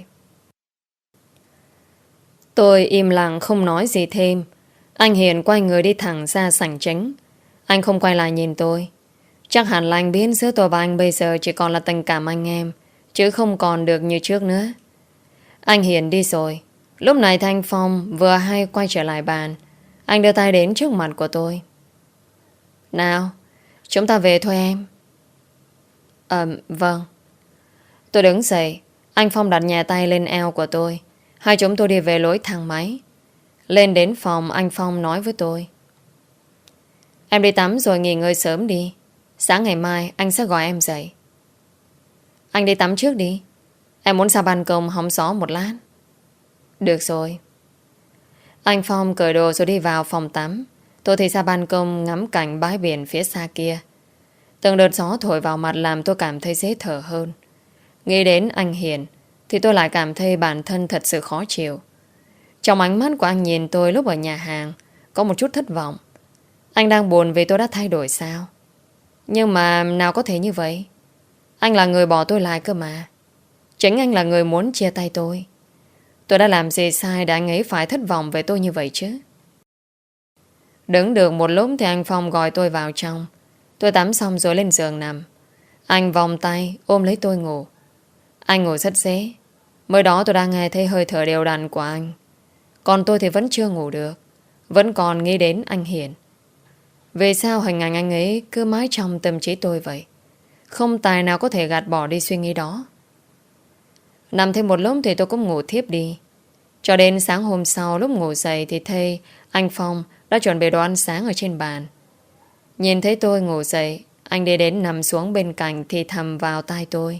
Tôi im lặng không nói gì thêm. Anh Hiền quay người đi thẳng ra sảnh chính. Anh không quay lại nhìn tôi. Chắc hẳn là anh biết giữa tôi và anh bây giờ chỉ còn là tình cảm anh em, chứ không còn được như trước nữa. Anh Hiền đi rồi. Lúc này Thanh Phong vừa hay quay trở lại bàn. Anh đưa tay đến trước mặt của tôi: Nào, chúng ta về thôi em. Ờ, vâng. Tôi đứng dậy. Anh Phong đặt nhẹ tay lên eo của tôi. Hai chúng tôi đi về lối thang máy. Lên đến phòng, anh Phong nói với tôi: Em đi tắm rồi nghỉ ngơi sớm đi. Sáng ngày mai anh sẽ gọi em dậy. Anh đi tắm trước đi. Em muốn ra ban công hóng gió một lát. Được rồi. Anh Phong cởi đồ rồi đi vào phòng tắm. Tôi thì ra ban công ngắm cảnh bãi biển phía xa kia. Từng đợt gió thổi vào mặt làm tôi cảm thấy dễ thở hơn. Nghĩ đến anh Hiền thì tôi lại cảm thấy bản thân thật sự khó chịu. Trong ánh mắt của anh nhìn tôi lúc ở nhà hàng có một chút thất vọng. Anh đang buồn vì tôi đã thay đổi sao? Nhưng mà nào có thể như vậy. Anh là người bỏ tôi lại cơ mà. Chính anh là người muốn chia tay tôi. Tôi đã làm gì sai để anh ấy phải thất vọng về tôi như vậy chứ? Đứng được một lúc thì anh Phong gọi tôi vào trong. Tôi tắm xong rồi lên giường nằm. Anh vòng tay ôm lấy tôi ngủ. Anh ngủ rất dễ. Mới đó tôi đang nghe thấy hơi thở đều đặn của anh. Còn tôi thì vẫn chưa ngủ được. Vẫn còn nghĩ đến anh Hiền. Vì sao hình ảnh anh ấy cứ mãi trong tâm trí tôi vậy? Không tài nào có thể gạt bỏ đi suy nghĩ đó. Nằm thêm một lúc thì tôi cũng ngủ thiếp đi. Cho đến sáng hôm sau lúc ngủ dậy thì thấy anh Phong đã chuẩn bị đồ ăn sáng ở trên bàn. Nhìn thấy tôi ngủ dậy, anh đi đến nằm xuống bên cạnh thì thầm vào tai tôi: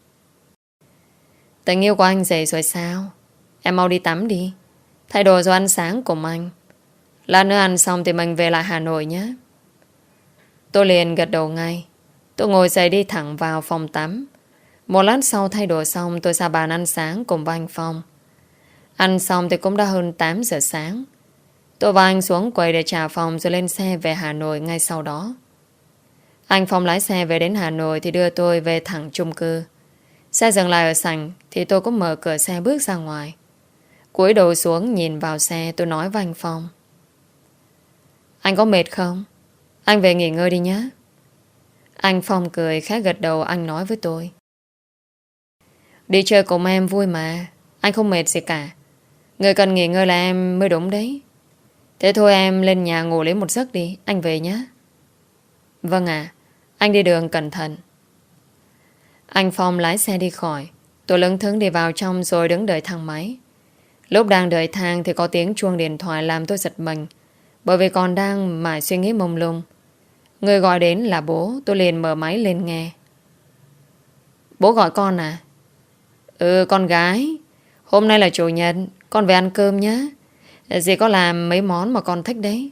Tình yêu của anh dậy rồi sao? Em mau đi tắm đi, thay đồ rồi ăn sáng cùng anh. Lát nữa ăn xong thì mình về lại Hà Nội nhé. Tôi liền gật đầu ngay. Tôi ngồi dậy đi thẳng vào phòng tắm. Một lát sau thay đồ xong tôi ra bàn ăn sáng cùng với anh Phong. Ăn xong thì cũng đã hơn tám giờ sáng. Tôi và anh xuống quầy để trả phòng rồi lên xe về Hà Nội ngay sau đó. Anh Phong lái xe về đến Hà Nội thì đưa tôi về thẳng chung cư. Xe dừng lại ở sảnh thì tôi cũng mở cửa xe bước ra ngoài. Cúi đầu xuống nhìn vào xe, tôi nói với anh Phong: Anh có mệt không? Anh về nghỉ ngơi đi nhé. Anh Phong cười khá gật đầu. Anh nói với tôi: Đi chơi cùng em vui mà. Anh không mệt gì cả. Người cần nghỉ ngơi là em mới đúng đấy. Thế thôi em lên nhà ngủ lấy một giấc đi. Anh về nhé. Vâng ạ. Anh đi đường cẩn thận. Anh Phong lái xe đi khỏi. Tôi lững thững đi vào trong rồi đứng đợi thang máy. Lúc đang đợi thang thì có tiếng chuông điện thoại làm tôi giật mình. Bởi vì còn đang mải suy nghĩ mông lung. Người gọi đến là bố. Tôi liền mở máy lên nghe. Bố gọi con à? Ừ, con gái. Hôm nay là chủ nhật, con về ăn cơm nhé. Dì có làm mấy món mà con thích đấy.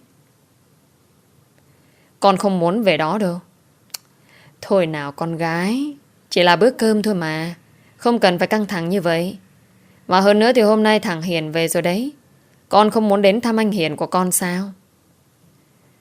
Con không muốn về đó đâu. Thôi nào con gái, chỉ là bữa cơm thôi mà. Không cần phải căng thẳng như vậy. Mà hơn nữa thì hôm nay thằng Hiền về rồi đấy. Con không muốn đến thăm anh Hiền của con sao?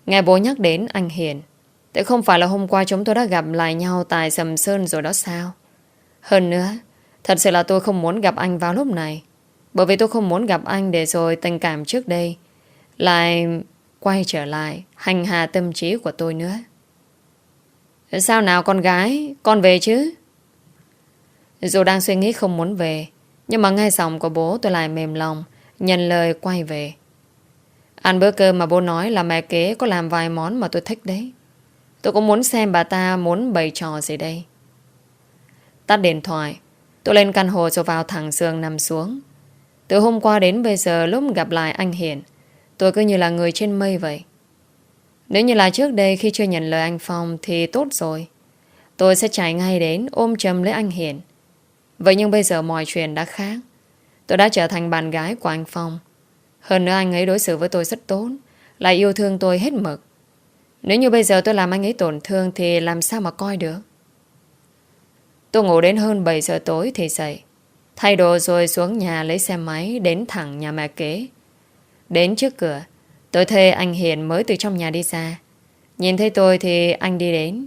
Nghe bố nhắc đến anh Hiền, thế không phải là hôm qua chúng tôi đã gặp lại nhau tại Sầm Sơn rồi đó sao? Hơn nữa, thật sự là tôi không muốn gặp anh vào lúc này. Bởi vì tôi không muốn gặp anh để rồi tình cảm trước đây lại quay trở lại hành hạ tâm trí của tôi nữa. Sao nào con gái, con về chứ? Dù đang suy nghĩ không muốn về, nhưng mà nghe giọng của bố tôi lại mềm lòng, nhận lời quay về. Ăn bữa cơm mà bố nói là mẹ kế có làm vài món mà tôi thích đấy. Tôi cũng muốn xem bà ta muốn bày trò gì đây. Tắt điện thoại, tôi lên căn hộ rồi vào thẳng giường nằm xuống. Từ hôm qua đến bây giờ lúc gặp lại anh Hiền, tôi cứ như là người trên mây vậy. Nếu như là trước đây khi chưa nhận lời anh Phong thì tốt rồi. Tôi sẽ chạy ngay đến ôm chầm lấy anh Hiền. Vậy nhưng bây giờ mọi chuyện đã khác. Tôi đã trở thành bạn gái của anh Phong. Hơn nữa anh ấy đối xử với tôi rất tốt, lại yêu thương tôi hết mực. Nếu như bây giờ tôi làm anh ấy tổn thương thì làm sao mà coi được. Tôi ngủ đến hơn bảy giờ tối thì dậy, thay đồ rồi xuống nhà lấy xe máy đến thẳng nhà mẹ kế. Đến trước cửa, tôi thấy anh Hiền mới từ trong nhà đi ra. Nhìn thấy tôi thì anh đi đến.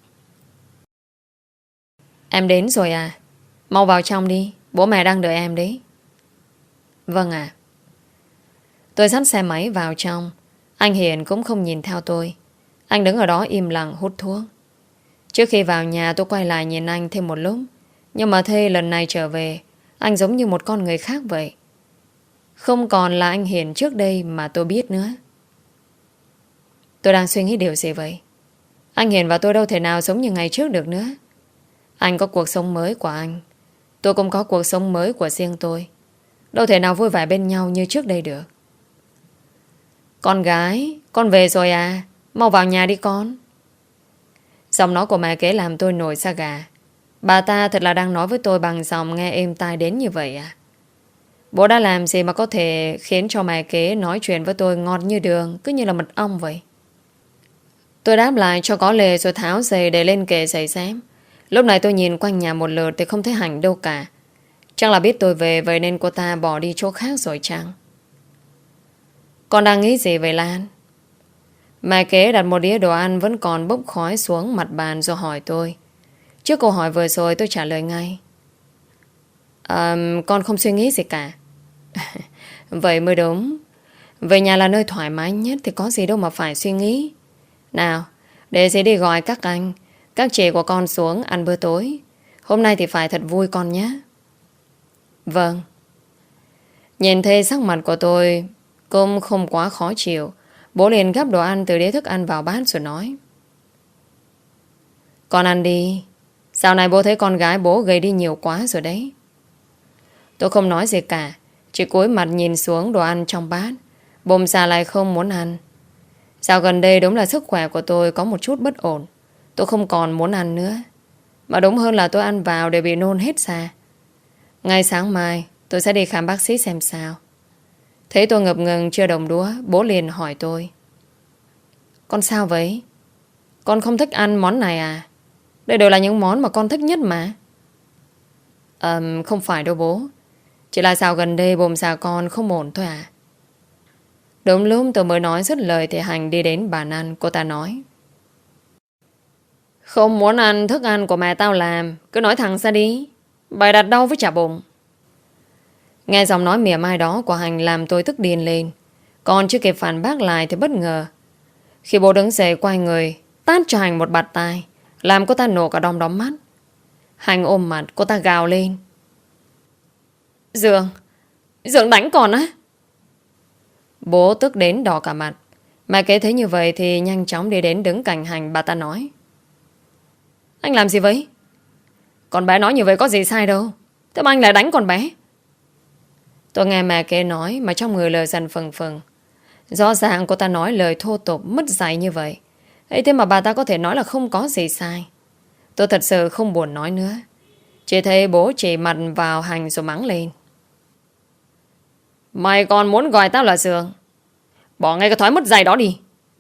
Em đến rồi à? Mau vào trong đi, bố mẹ đang đợi em đấy. Vâng ạ. Tôi dắt xe máy vào trong. Anh Hiền cũng không nhìn theo tôi. Anh đứng ở đó im lặng hút thuốc. Trước khi vào nhà tôi quay lại nhìn anh thêm một lúc. Nhưng mà thấy lần này trở về, anh giống như một con người khác vậy. Không còn là anh Hiền trước đây mà tôi biết nữa. Tôi đang suy nghĩ điều gì vậy? Anh Hiền và tôi đâu thể nào giống như ngày trước được nữa. Anh có cuộc sống mới của anh, tôi cũng có cuộc sống mới của riêng tôi. Đâu thể nào vui vẻ bên nhau như trước đây được. Con gái, con về rồi à? Mau vào nhà đi con. Giọng nói của mẹ kế làm tôi nổi da gà. Bà ta thật là đang nói với tôi bằng giọng nghe êm tai đến như vậy à? Bố đã làm gì mà có thể khiến cho mẹ kế nói chuyện với tôi ngọt như đường, cứ như là mật ong vậy? Tôi đáp lại cho có lệ rồi tháo giày để lên kệ giày xém. Lúc này tôi nhìn quanh nhà một lượt thì không thấy Hạnh đâu cả. Chắc là biết tôi về, vậy nên cô ta bỏ đi chỗ khác rồi chăng? Con đang nghĩ gì vậy Lan? Mẹ kế đặt một đĩa đồ ăn vẫn còn bốc khói xuống mặt bàn rồi hỏi tôi. Trước câu hỏi vừa rồi tôi trả lời ngay. À, con không suy nghĩ gì cả. Vậy mới đúng. Về nhà là nơi thoải mái nhất thì có gì đâu mà phải suy nghĩ. Nào, để dì đi gọi các anh, các chị của con xuống ăn bữa tối. Hôm nay thì phải thật vui con nhé. Vâng. Nhìn thấy sắc mặt của tôi cũng không quá khó chịu, bố liền gắp đồ ăn từ đĩa thức ăn vào bát rồi nói. Con ăn đi. Dạo này bố thấy con gái bố gầy đi nhiều quá rồi đấy. Tôi không nói gì cả, chỉ cúi mặt nhìn xuống đồ ăn trong bát. Bụng dạ lại không muốn ăn. Dạo gần đây đúng là sức khỏe của tôi có một chút bất ổn. Tôi không còn muốn ăn nữa. Mà đúng hơn là tôi ăn vào để bị nôn hết ra. Ngày sáng mai tôi sẽ đi khám bác sĩ xem sao. Thấy tôi ngập ngừng chưa đồng đũa, bố liền hỏi tôi. Con sao vậy? Con không thích ăn món này à? Đây đều là những món mà con thích nhất mà. Ờ, không phải đâu bố. Chỉ là dạo gần đây bụng dạ con không ổn thôi à. Đúng lúc tôi mới nói dứt lời thì Hành đi đến bàn ăn. Cô ta nói. Không muốn ăn thức ăn của mẹ tao làm, cứ nói thẳng ra đi. Bài đặt đau với chả bụng. Nghe giọng nói mỉa mai đó của Hành làm tôi tức điên lên. Còn chưa kịp phản bác lại thì bất ngờ. Khi bố đứng dậy quay người, tát cho Hành một bạt tai, làm cô ta nổ cả đom đóm mắt. Hành ôm mặt, cô ta gào lên. Dượng, Dượng đánh con á? Bố tức đến đỏ cả mặt. Mẹ kế thấy như vậy thì nhanh chóng đi đến đứng cạnh Hành. Bà ta nói. Anh làm gì vậy? Con bé nói như vậy có gì sai đâu. Thế mà anh lại đánh con bé? Tôi nghe mẹ kế nói mà trong người lời dần phừng phừng. Rõ ràng cô ta nói lời thô tục mất dạy như vậy. Ấy thế mà bà ta có thể nói là không có gì sai. Tôi thật sự không buồn nói nữa. Chỉ thấy bố chỉ mặt vào Hành rồi mắng lên. Mày còn muốn gọi tao là Dượng? Bỏ ngay cái thói mất dạy đó đi.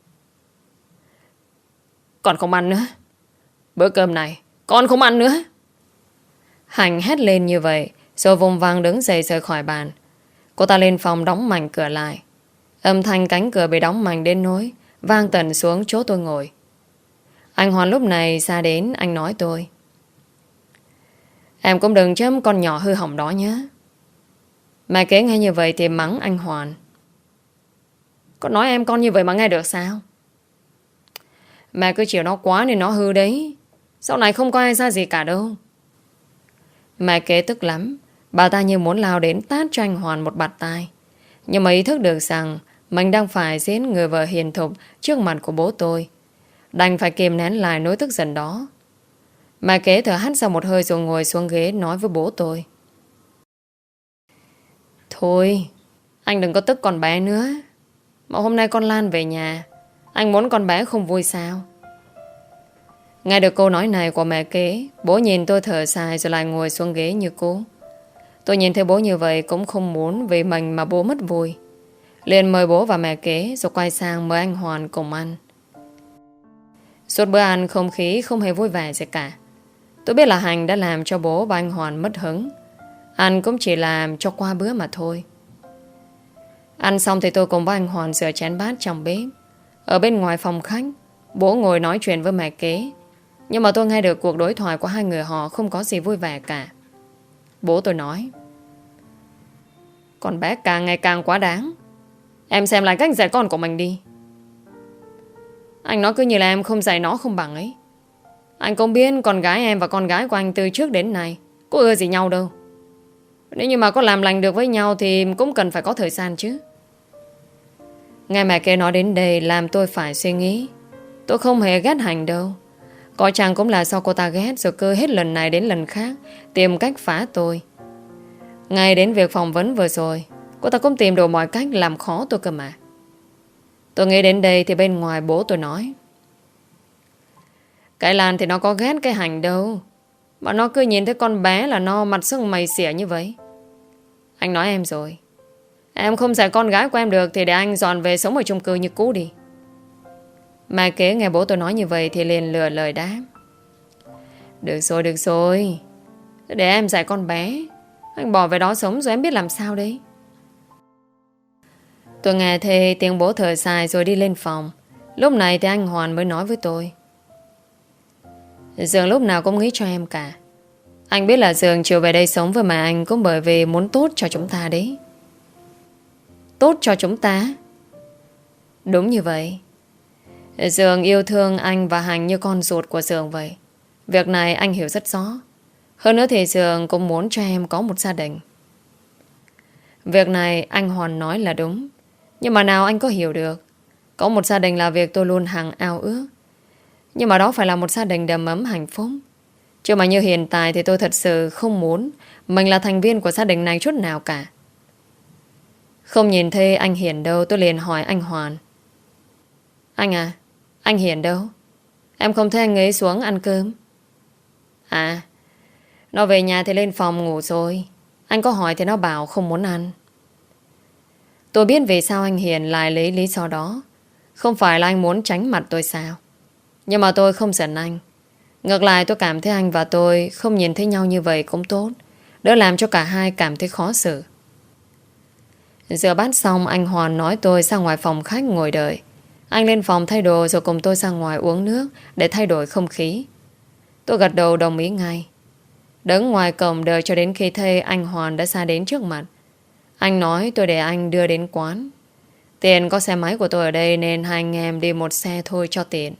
Con không ăn nữa. Bữa cơm này con không ăn nữa. Hành hét lên như vậy rồi vùng vàng đứng dậy rời khỏi bàn. Cô ta lên phòng đóng mạnh cửa lại. Âm thanh cánh cửa bị đóng mạnh đến nỗi vang tận xuống chỗ tôi ngồi. Anh Hoàn lúc này xa đến, anh nói tôi: Em cũng đừng chấm con nhỏ hư hỏng đó nhé. Mẹ kế nghe như vậy thì mắng anh Hoàn: Con nói em con như vậy mà nghe được sao? Mẹ cứ chiều nó quá nên nó hư đấy. Sau này không có ai ra gì cả đâu. Mẹ kế tức lắm. Bà ta như muốn lao đến tát cho anh Hoàn một bạt tai. Nhưng mà ý thức được rằng mình đang phải diễn người vợ hiền thục trước mặt của bố tôi, đành phải kìm nén lại nỗi tức giận đó. Mẹ kế thở hắt ra một hơi rồi ngồi xuống ghế nói với bố tôi: Thôi, anh đừng có tức con bé nữa. Mà hôm nay con Lan về nhà, anh muốn con bé không vui sao? Nghe được câu nói này của mẹ kế, bố nhìn tôi thở dài rồi lại ngồi xuống ghế như cũ. Tôi nhìn thấy bố như vậy cũng không muốn vì mình mà bố mất vui. Liền mời bố và mẹ kế rồi quay sang mời anh Hoàn cùng ăn. Suốt bữa ăn không khí không hề vui vẻ gì cả. Tôi biết là Hành đã làm cho bố và anh Hoàn mất hứng. Ăn cũng chỉ làm cho qua bữa mà thôi. Ăn xong thì tôi cùng với anh Hoàn rửa chén bát trong bếp. Ở bên ngoài phòng khách, bố ngồi nói chuyện với mẹ kế. Nhưng mà tôi nghe được cuộc đối thoại của hai người họ không có gì vui vẻ cả. Bố tôi nói: Con bé càng ngày càng quá đáng. Em xem lại cách dạy con của mình đi. Anh nói cứ như là em không dạy nó không bằng ấy. Anh cũng biết con gái em và con gái của anh từ trước đến nay có ưa gì nhau đâu. Nếu như mà có làm lành được với nhau thì cũng cần phải có thời gian chứ. Nghe mẹ kế nói đến đây làm tôi phải suy nghĩ. Tôi không hề ghét Hành đâu. Có chăng cũng là do cô ta ghét rồi cứ hết lần này đến lần khác tìm cách phá tôi. Ngay đến việc phỏng vấn vừa rồi, cô ta cũng tìm đủ mọi cách làm khó tôi cơ mà. Tôi nghĩ đến đây thì bên ngoài bố tôi nói: Cái Lan thì nó có ghét cái Hành đâu, mà nó cứ nhìn thấy con bé là nó mặt sưng mày xỉa như vậy. Anh nói em rồi, em không dạy con gái của em được thì để anh dọn về sống ở chung cư như cũ đi. Mẹ kế nghe bố tôi nói như vậy thì liền lừa lời đáp: Được rồi, được rồi, để em dạy con bé. Anh bỏ về đó sống rồi em biết làm sao đấy. Tôi nghe thấy tiếng bố thở dài rồi đi lên phòng. Lúc này thì anh Hoàn mới nói với tôi: Dương lúc nào cũng nghĩ cho em cả. Anh biết là Dương chiều về đây sống với mẹ anh cũng bởi vì muốn tốt cho chúng ta đấy. Tốt cho chúng ta? Đúng như vậy. Dương yêu thương anh và Hành như con ruột của Dương vậy. Việc này anh hiểu rất rõ. Hơn nữa thì Dương cũng muốn cho em có một gia đình. Việc này anh Hoàn nói là đúng. Nhưng mà nào anh có hiểu được. Có một gia đình là việc tôi luôn hằng ao ước. Nhưng mà đó phải là một gia đình đầm ấm hạnh phúc. Chứ mà như hiện tại thì tôi thật sự không muốn mình là thành viên của gia đình này chút nào cả. Không nhìn thấy anh Hiển đâu, tôi liền hỏi anh Hoàn: Anh à, anh Hiển đâu? Em không thấy anh ấy xuống ăn cơm. À, nó về nhà thì lên phòng ngủ rồi. Anh có hỏi thì nó bảo không muốn ăn. Tôi biết vì sao anh Hiển lại lấy lý do đó. Không phải là anh muốn tránh mặt tôi sao? Nhưng mà tôi không giận anh. Ngược lại tôi cảm thấy anh và tôi không nhìn thấy nhau như vậy cũng tốt, đỡ làm cho cả hai cảm thấy khó xử. Rửa bát xong anh Hoàn nói tôi ra ngoài phòng khách ngồi đợi. Anh lên phòng thay đồ rồi cùng tôi ra ngoài uống nước để thay đổi không khí. Tôi gật đầu đồng ý ngay. Đứng ngoài cổng đợi cho đến khi thấy anh Hoàn đã ra đến trước mặt. Anh nói tôi để anh đưa đến quán. Tiền có xe máy của tôi ở đây nên hai anh em đi một xe thôi cho tiện.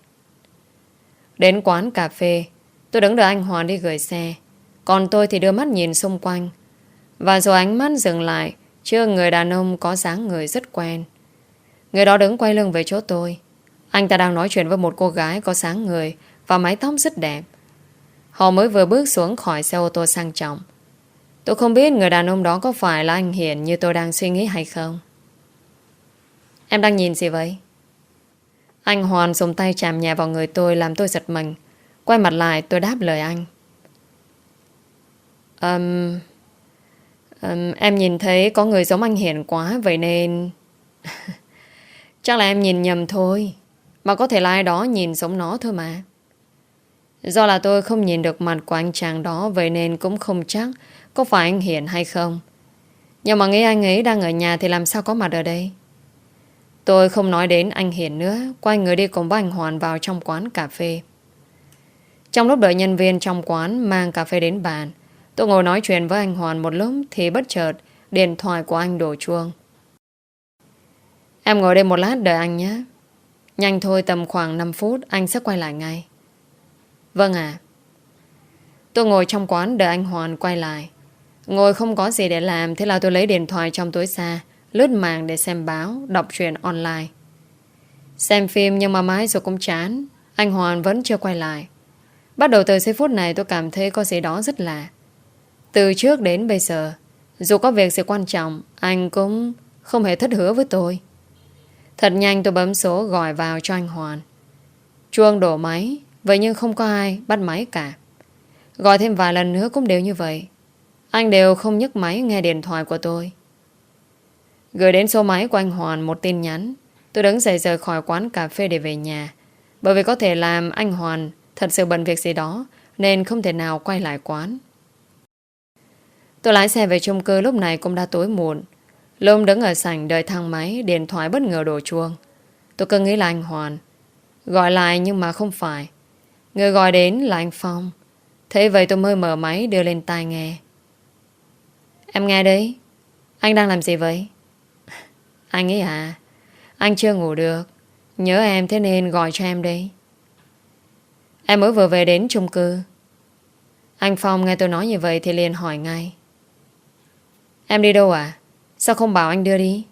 Đến quán cà phê, tôi đứng đợi anh Hoàn đi gửi xe. Còn tôi thì đưa mắt nhìn xung quanh. Và rồi ánh mắt dừng lại trước người đàn ông có dáng người rất quen. Người đó đứng quay lưng về chỗ tôi. Anh ta đang nói chuyện với một cô gái có dáng người và mái tóc rất đẹp. Họ mới vừa bước xuống khỏi xe ô tô sang trọng. Tôi không biết người đàn ông đó có phải là anh Hiển như tôi đang suy nghĩ hay không. Em đang nhìn gì vậy? Anh Hoàn dùng tay chạm nhẹ vào người tôi làm tôi giật mình. Quay mặt lại tôi đáp lời anh. um, um, Em nhìn thấy có người giống anh Hiển quá. Vậy nên chắc là em nhìn nhầm thôi. Mà có thể là ai đó nhìn giống nó thôi mà. Do là tôi không nhìn được mặt của anh chàng đó, vậy nên cũng không chắc có phải anh Hiển hay không. Nhưng mà nghĩ anh ấy đang ở nhà thì làm sao có mặt ở đây. Tôi không nói đến anh Hiền nữa, quay người đi cùng với anh Hoàn vào trong quán cà phê. Trong lúc đợi nhân viên trong quán mang cà phê đến bàn, tôi ngồi nói chuyện với anh Hoàn một lúc thì bất chợt điện thoại của anh đổ chuông. Em ngồi đây một lát đợi anh nhé. Nhanh thôi, tầm khoảng năm phút anh sẽ quay lại ngay. Vâng ạ. Tôi ngồi trong quán đợi anh Hoàn quay lại. Ngồi không có gì để làm, thế là tôi lấy điện thoại trong túi xa, lướt mạng để xem báo, đọc truyện online. Xem phim nhưng mà mãi rồi cũng chán. Anh Hoàn vẫn chưa quay lại. Bắt đầu từ giây phút này tôi cảm thấy có gì đó rất lạ. Từ trước đến bây giờ, dù có việc gì quan trọng, anh cũng không hề thất hứa với tôi. Thật nhanh tôi bấm số gọi vào cho anh Hoàn. Chuông đổ máy, vậy nhưng không có ai bắt máy cả. Gọi thêm vài lần nữa cũng đều như vậy. Anh đều không nhấc máy nghe điện thoại của tôi. Gửi đến số máy của anh Hoàn một tin nhắn. Tôi đứng dậy rời khỏi quán cà phê để về nhà. Bởi vì có thể làm anh Hoàn thật sự bận việc gì đó, nên không thể nào quay lại quán. Tôi lái xe về chung cư, lúc này cũng đã tối muộn. Lúc đứng ở sảnh đợi thang máy, điện thoại bất ngờ đổ chuông. Tôi cứ nghĩ là anh Hoàn. Gọi lại nhưng mà không phải. Người gọi đến là anh Phong. Thế vậy tôi mới mở máy đưa lên tai nghe. Em nghe đấy. Anh đang làm gì vậy? Anh ấy à? Anh chưa ngủ được. Nhớ em thế nên gọi cho em đây. Em mới vừa về đến chung cư. Anh Phong nghe tôi nói như vậy thì liền hỏi ngay. Em đi đâu à? Sao không bảo anh đưa đi?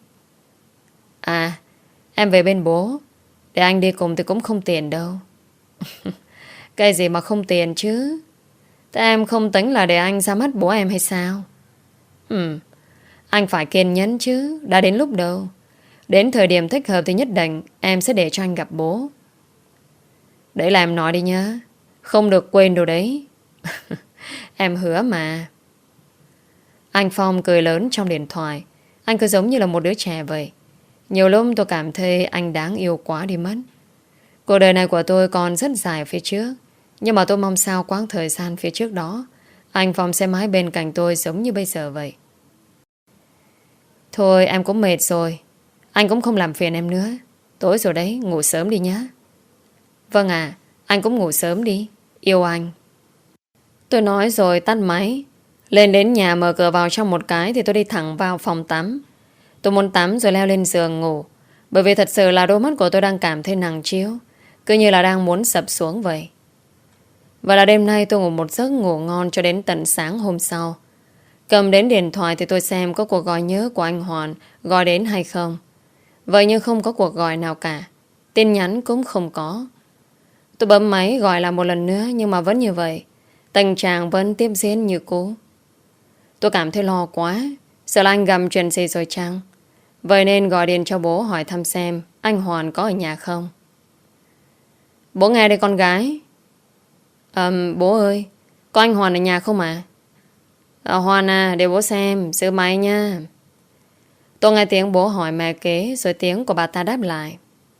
À, em về bên bố. Để anh đi cùng thì cũng không tiền đâu. Cái gì mà không tiền chứ? Thế em không tính là để anh ra mắt bố em hay sao? Ừ, anh phải kiên nhẫn chứ. Đã đến lúc đâu. Đến thời điểm thích hợp thì nhất định em sẽ để cho anh gặp bố. Đấy là em nói đi nhá. Không được quên đồ đấy. Em hứa mà. Anh Phong cười lớn trong điện thoại. Anh cứ giống như là một đứa trẻ vậy. Nhiều lúc tôi cảm thấy anh đáng yêu quá đi mất. Cuộc đời này của tôi còn rất dài phía trước. Nhưng mà tôi mong sao quãng thời gian phía trước đó anh Phong sẽ mãi bên cạnh tôi giống như bây giờ vậy. Thôi em cũng mệt rồi. Anh cũng không làm phiền em nữa. Tối rồi đấy, ngủ sớm đi nhé. Vâng à, anh cũng ngủ sớm đi. Yêu anh. Tôi nói rồi tắt máy. Lên đến nhà mở cửa vào trong một cái thì tôi đi thẳng vào phòng tắm. Tôi muốn tắm rồi leo lên giường ngủ. Bởi vì thật sự là đôi mắt của tôi đang cảm thấy nặng trĩu, cứ như là đang muốn sập xuống vậy. Và là đêm nay tôi ngủ một giấc ngủ ngon cho đến tận sáng hôm sau. Cầm đến điện thoại thì tôi xem có cuộc gọi nhớ của anh Hoàn gọi đến hay không. Vậy nhưng không có cuộc gọi nào cả. Tin nhắn cũng không có. Tôi bấm máy gọi lại một lần nữa, nhưng mà vẫn như vậy. Tình trạng vẫn tiếp diễn như cũ. Tôi cảm thấy lo quá, sợ là anh gầm chuyện gì rồi chăng. Vậy nên gọi điện cho bố hỏi thăm xem anh Hoàn có ở nhà không. Bố nghe đây con gái. Ờm, bố ơi, có anh Hoàn ở nhà không ạ? À? À, Hoàn à, để bố xem, giữ máy nha. Tôi nghe tiếng bố hỏi mẹ kế, rồi tiếng của bà ta đáp lại.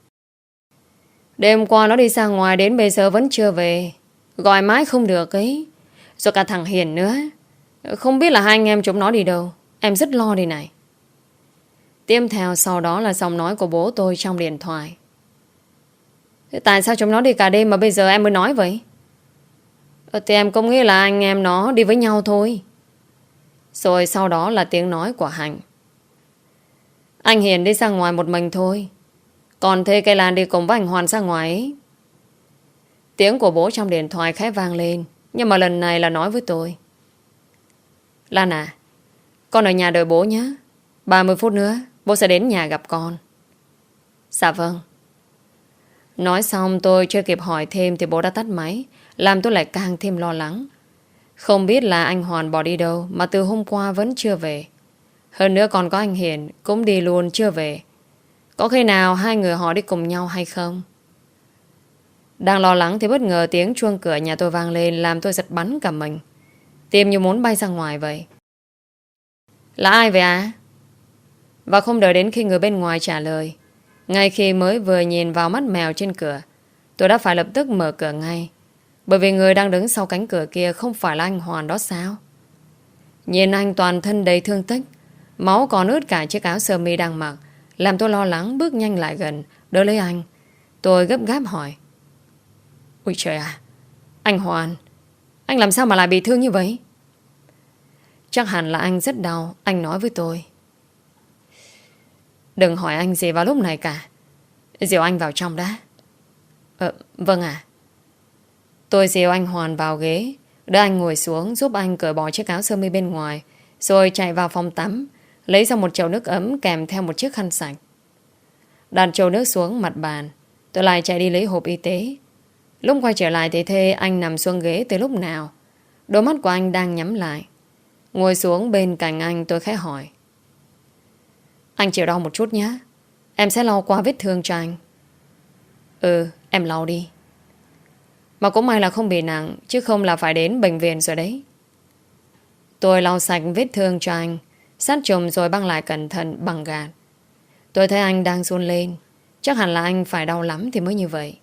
Đêm qua nó đi ra ngoài đến bây giờ vẫn chưa về. Gọi mãi không được ấy. Rồi cả thằng Hiền nữa. Không biết là hai anh em chúng nó đi đâu. Em rất lo đây này. Tiếp theo sau đó là giọng nói của bố tôi trong điện thoại. Tại sao chúng nó đi cả đêm mà bây giờ em mới nói vậy? Thì em cũng nghĩ là anh em nó đi với nhau thôi. Rồi sau đó là tiếng nói của Hạnh. Anh Hiền đi ra ngoài một mình thôi. Còn Thê Cây Lan đi cùng với anh Hoàn ra ngoài ấy. Tiếng của bố trong điện thoại khẽ vang lên. Nhưng mà lần này là nói với tôi. Lan à, con ở nhà đợi bố nhé. ba mươi phút nữa bố sẽ đến nhà gặp con. Dạ vâng. Nói xong tôi chưa kịp hỏi thêm thì bố đã tắt máy, làm tôi lại càng thêm lo lắng. Không biết là anh Hoàn bỏ đi đâu mà từ hôm qua vẫn chưa về. Hơn nữa còn có anh Hiền cũng đi luôn chưa về. Có khi nào hai người họ đi cùng nhau hay không? Đang lo lắng thì bất ngờ tiếng chuông cửa nhà tôi vang lên, làm tôi giật bắn cả mình. Tim như muốn bay ra ngoài vậy. Là ai vậy à? Và không đợi đến khi người bên ngoài trả lời, ngay khi mới vừa nhìn vào mắt mèo trên cửa, tôi đã phải lập tức mở cửa ngay. Bởi vì người đang đứng sau cánh cửa kia không phải là anh Hoàn đó sao? Nhìn anh toàn thân đầy thương tích, máu còn ướt cả chiếc áo sơ mi đang mặc, làm tôi lo lắng bước nhanh lại gần, đỡ lấy anh. Tôi gấp gáp hỏi. Ôi trời à, anh Hoàn, anh làm sao mà lại bị thương như vậy? Chắc hẳn là anh rất đau, anh nói với tôi. Đừng hỏi anh gì vào lúc này cả. Dìu anh vào trong đã. Ờ, vâng ạ. Tôi dìu anh Hoàn vào ghế, đỡ anh ngồi xuống, giúp anh cởi bỏ chiếc áo sơ mi bên ngoài, rồi chạy vào phòng tắm, lấy ra một chậu nước ấm kèm theo một chiếc khăn sạch. Đặt chậu nước xuống mặt bàn, tôi lại chạy đi lấy hộp y tế. Lúc quay trở lại thì thấy anh nằm xuống ghế từ lúc nào. Đôi mắt của anh đang nhắm lại. Ngồi xuống bên cạnh anh, tôi khẽ hỏi. Anh chịu đau một chút nhé, em sẽ lau qua vết thương cho anh. Ừ, em lau đi. Mà cũng may là không bị nặng, chứ không là phải đến bệnh viện rồi đấy. Tôi lau sạch vết thương cho anh, sát trùng rồi băng lại cẩn thận bằng gạt. Tôi thấy anh đang run lên, chắc hẳn là anh phải đau lắm thì mới như vậy.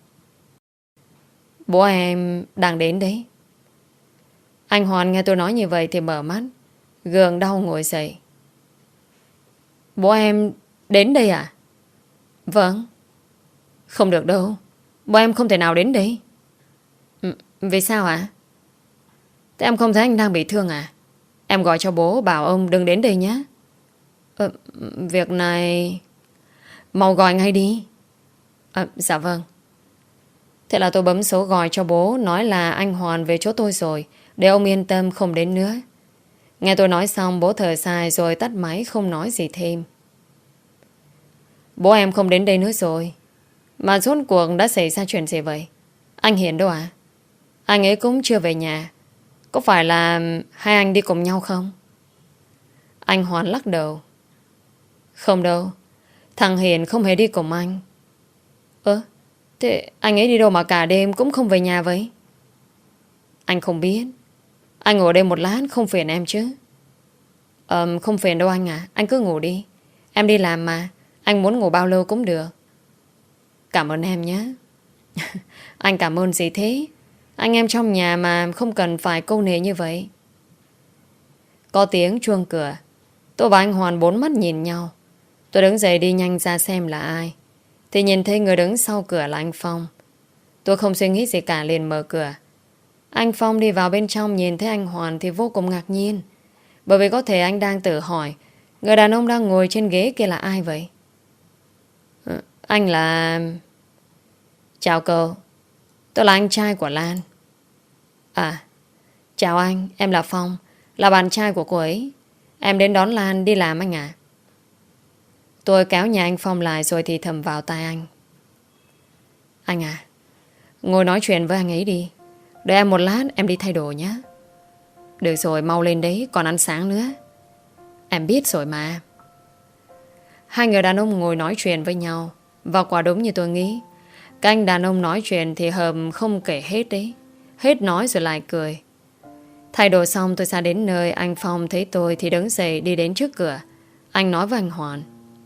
Bố em đang đến đấy. Anh Hoàn nghe tôi nói như vậy thì mở mắt, gượng đau ngồi dậy. Bố em đến đây à? Vâng. Không được đâu, bố em không thể nào đến đây. Ừ, vì sao ạ? Thế em không thấy anh đang bị thương à? Em gọi cho bố bảo ông đừng đến đây nhé. ờ, Việc này mau gọi ngay đi. À, dạ vâng. Thế là tôi bấm số gọi cho bố, nói là anh Hoàn về chỗ tôi rồi, để ông yên tâm không đến nữa. Nghe tôi nói xong, bố thở dài rồi tắt máy không nói gì thêm. Bố em không đến đây nữa rồi. Mà rốt cuộc đã xảy ra chuyện gì vậy? Anh Hiền đâu à? Anh ấy cũng chưa về nhà. Có phải là hai anh đi cùng nhau không? Anh Hoàn lắc đầu. Không đâu, thằng Hiền không hề đi cùng anh. Ơ, thế anh ấy đi đâu mà cả đêm cũng không về nhà vậy? Anh không biết. Anh ngủ đây một lát không phiền em chứ? Ờ, không phiền đâu anh à, anh cứ ngủ đi. Em đi làm mà, anh muốn ngủ bao lâu cũng được. Cảm ơn em nhé. Anh cảm ơn gì thế? Anh em trong nhà mà không cần phải câu nệ như vậy. Có tiếng chuông cửa. Tôi và anh Hoàn bốn mắt nhìn nhau. Tôi đứng dậy đi nhanh ra xem là ai, thì nhìn thấy người đứng sau cửa là anh Phong. Tôi không suy nghĩ gì cả liền mở cửa. Anh Phong đi vào bên trong, nhìn thấy anh Hoàn thì vô cùng ngạc nhiên, bởi vì có thể anh đang tự hỏi người đàn ông đang ngồi trên ghế kia là ai vậy. ờ, Anh là... Chào cậu, tôi là anh trai của Lan. À, chào anh, em là Phong, là bạn trai của cô ấy. Em đến đón Lan đi làm anh à? Tôi kéo nhà anh Phong lại rồi thì thầm vào tai anh. Anh à, ngồi nói chuyện với anh ấy đi. Đợi em một lát em đi thay đồ nhé. Được rồi, mau lên đấy, còn ăn sáng nữa. Em biết rồi mà. Hai người đàn ông ngồi nói chuyện với nhau. Và quả đúng như tôi nghĩ, các anh đàn ông nói chuyện thì hợp không kể hết đấy. Hết nói rồi lại cười. Thay đồ xong tôi ra đến nơi. Anh Phong thấy tôi thì đứng dậy đi đến trước cửa. Anh nói với anh Hoàn.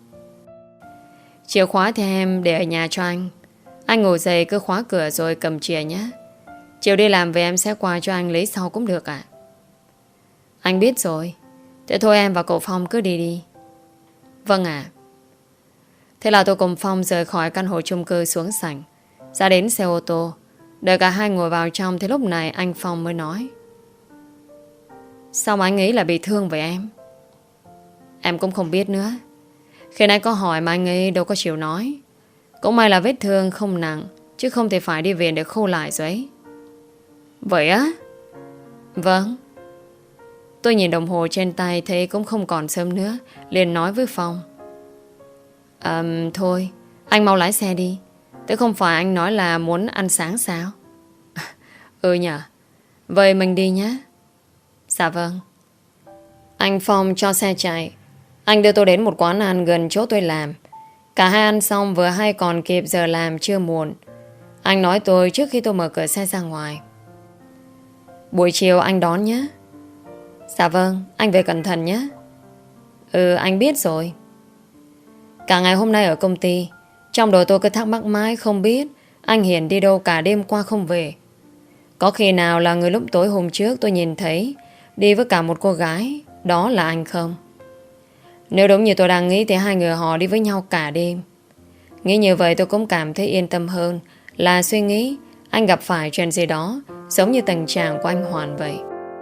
Chìa khóa thì em để ở nhà cho anh. Anh ngồi dậy cứ khóa cửa rồi cầm chìa nhé. Chiều đi làm về em sẽ qua cho anh lấy sau cũng được ạ. Anh biết rồi. Thế thôi em và cậu Phong cứ đi đi. Vâng ạ. Thế là tôi cùng Phong rời khỏi căn hộ chung cư xuống sảnh, ra đến xe ô tô. Đợi cả hai ngồi vào trong thì lúc này anh Phong mới nói. Sao mà anh ấy lại bị thương vậy em? Em cũng không biết nữa. Khi nãy có hỏi mà anh ấy đâu có chịu nói. Cũng may là vết thương không nặng, chứ không thể phải đi viện để khâu lại rồi ấy. Vậy á? Vâng. Tôi nhìn đồng hồ trên tay thấy cũng không còn sớm nữa, liền nói với Phong. À, thôi, anh mau lái xe đi. Thế không phải anh nói là muốn ăn sáng sao? Ừ nhờ. Vậy mình đi nhé. Dạ vâng. Anh Phong cho xe chạy. Anh đưa tôi đến một quán ăn gần chỗ tôi làm. Cả hai ăn xong vừa hay còn kịp giờ làm chưa muộn. Anh nói tôi trước khi tôi mở cửa xe ra ngoài. Buổi chiều anh đón nhé. Dạ vâng, anh về cẩn thận nhé. Ừ, anh biết rồi. Cả ngày hôm nay ở công ty, trong đầu tôi cứ thắc mắc mãi không biết anh Hiền đi đâu cả đêm qua không về. Có khi nào là người lúc tối hôm trước tôi nhìn thấy đi với cả một cô gái, đó là anh không? Nếu đúng như tôi đang nghĩ thì hai người họ đi với nhau cả đêm. Nghĩ như vậy tôi cũng cảm thấy yên tâm hơn là suy nghĩ anh gặp phải chuyện gì đó giống như tình trạng của anh Hoàn vậy.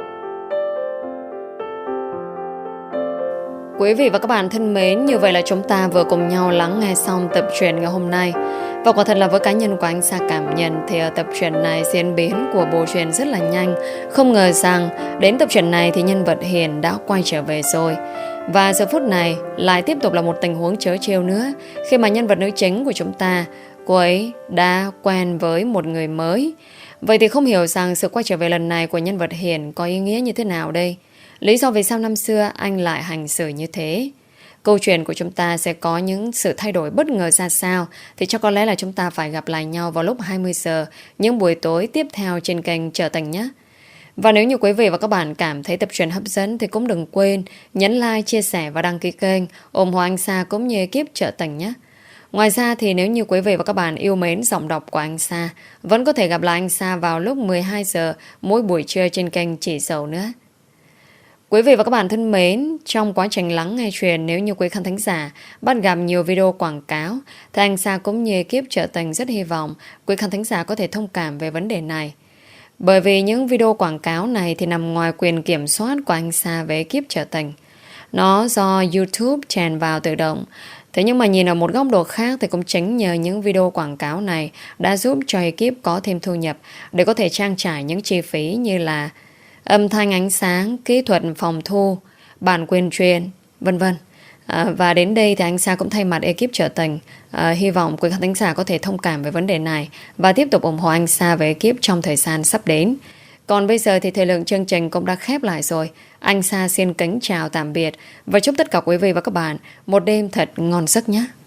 Quý vị và các bạn thân mến, như vậy là chúng ta vừa cùng nhau lắng nghe xong tập truyện ngày hôm nay. Và quả thật là với cá nhân của anh Sa cảm nhận thì ở tập truyện này diễn biến của bộ truyện rất là nhanh. Không ngờ rằng đến tập truyện này thì nhân vật Hiền đã quay trở về rồi. Và giờ phút này lại tiếp tục là một tình huống trớ trêu nữa, khi mà nhân vật nữ chính của chúng ta, cô ấy đã quen với một người mới. Vậy thì không hiểu rằng sự quay trở về lần này của nhân vật Hiền có ý nghĩa như thế nào đây? Lý do vì sao năm xưa anh lại hành xử như thế? Câu chuyện của chúng ta sẽ có những sự thay đổi bất ngờ ra sao thì chắc có lẽ là chúng ta phải gặp lại nhau vào lúc hai mươi giờ những buổi tối tiếp theo trên kênh Trở Tình nhé. Và nếu như quý vị và các bạn cảm thấy tập truyện hấp dẫn thì cũng đừng quên nhấn like, chia sẻ và đăng ký kênh ủng hộ anh Sa cũng như ekip Trở Tình nhé. Ngoài ra thì nếu như quý vị và các bạn yêu mến giọng đọc của anh Sa, vẫn có thể gặp lại anh Sa vào lúc mười hai giờ mỗi buổi trưa trên kênh Chỉ Dầu nữa. Quý vị và các bạn thân mến, trong quá trình lắng nghe truyền, nếu như quý khán thính giả bắt gặp nhiều video quảng cáo thì anh Sa cũng như ekip Trở Tình rất hy vọng quý khán thính giả có thể thông cảm về vấn đề này. Bởi vì những video quảng cáo này thì nằm ngoài quyền kiểm soát của anh Sa về ekip Trở Tình. Nó do YouTube chèn vào tự động. Thế nhưng mà nhìn ở một góc độ khác thì cũng chính nhờ những video quảng cáo này đã giúp cho ekip có thêm thu nhập để có thể trang trải những chi phí như là âm thanh, ánh sáng, kỹ thuật, phòng thu, bản quyền truyền, vân vân. À, và đến đây thì anh Sa cũng thay mặt ekip Trở Tình à, hy vọng quý khán thính giả có thể thông cảm về vấn đề này và tiếp tục ủng hộ anh Sa và ekip trong thời gian sắp đến. Còn bây giờ thì thời lượng chương trình cũng đã khép lại rồi. Anh Sa xin kính chào tạm biệt và chúc tất cả quý vị và các bạn một đêm thật ngon giấc nhé.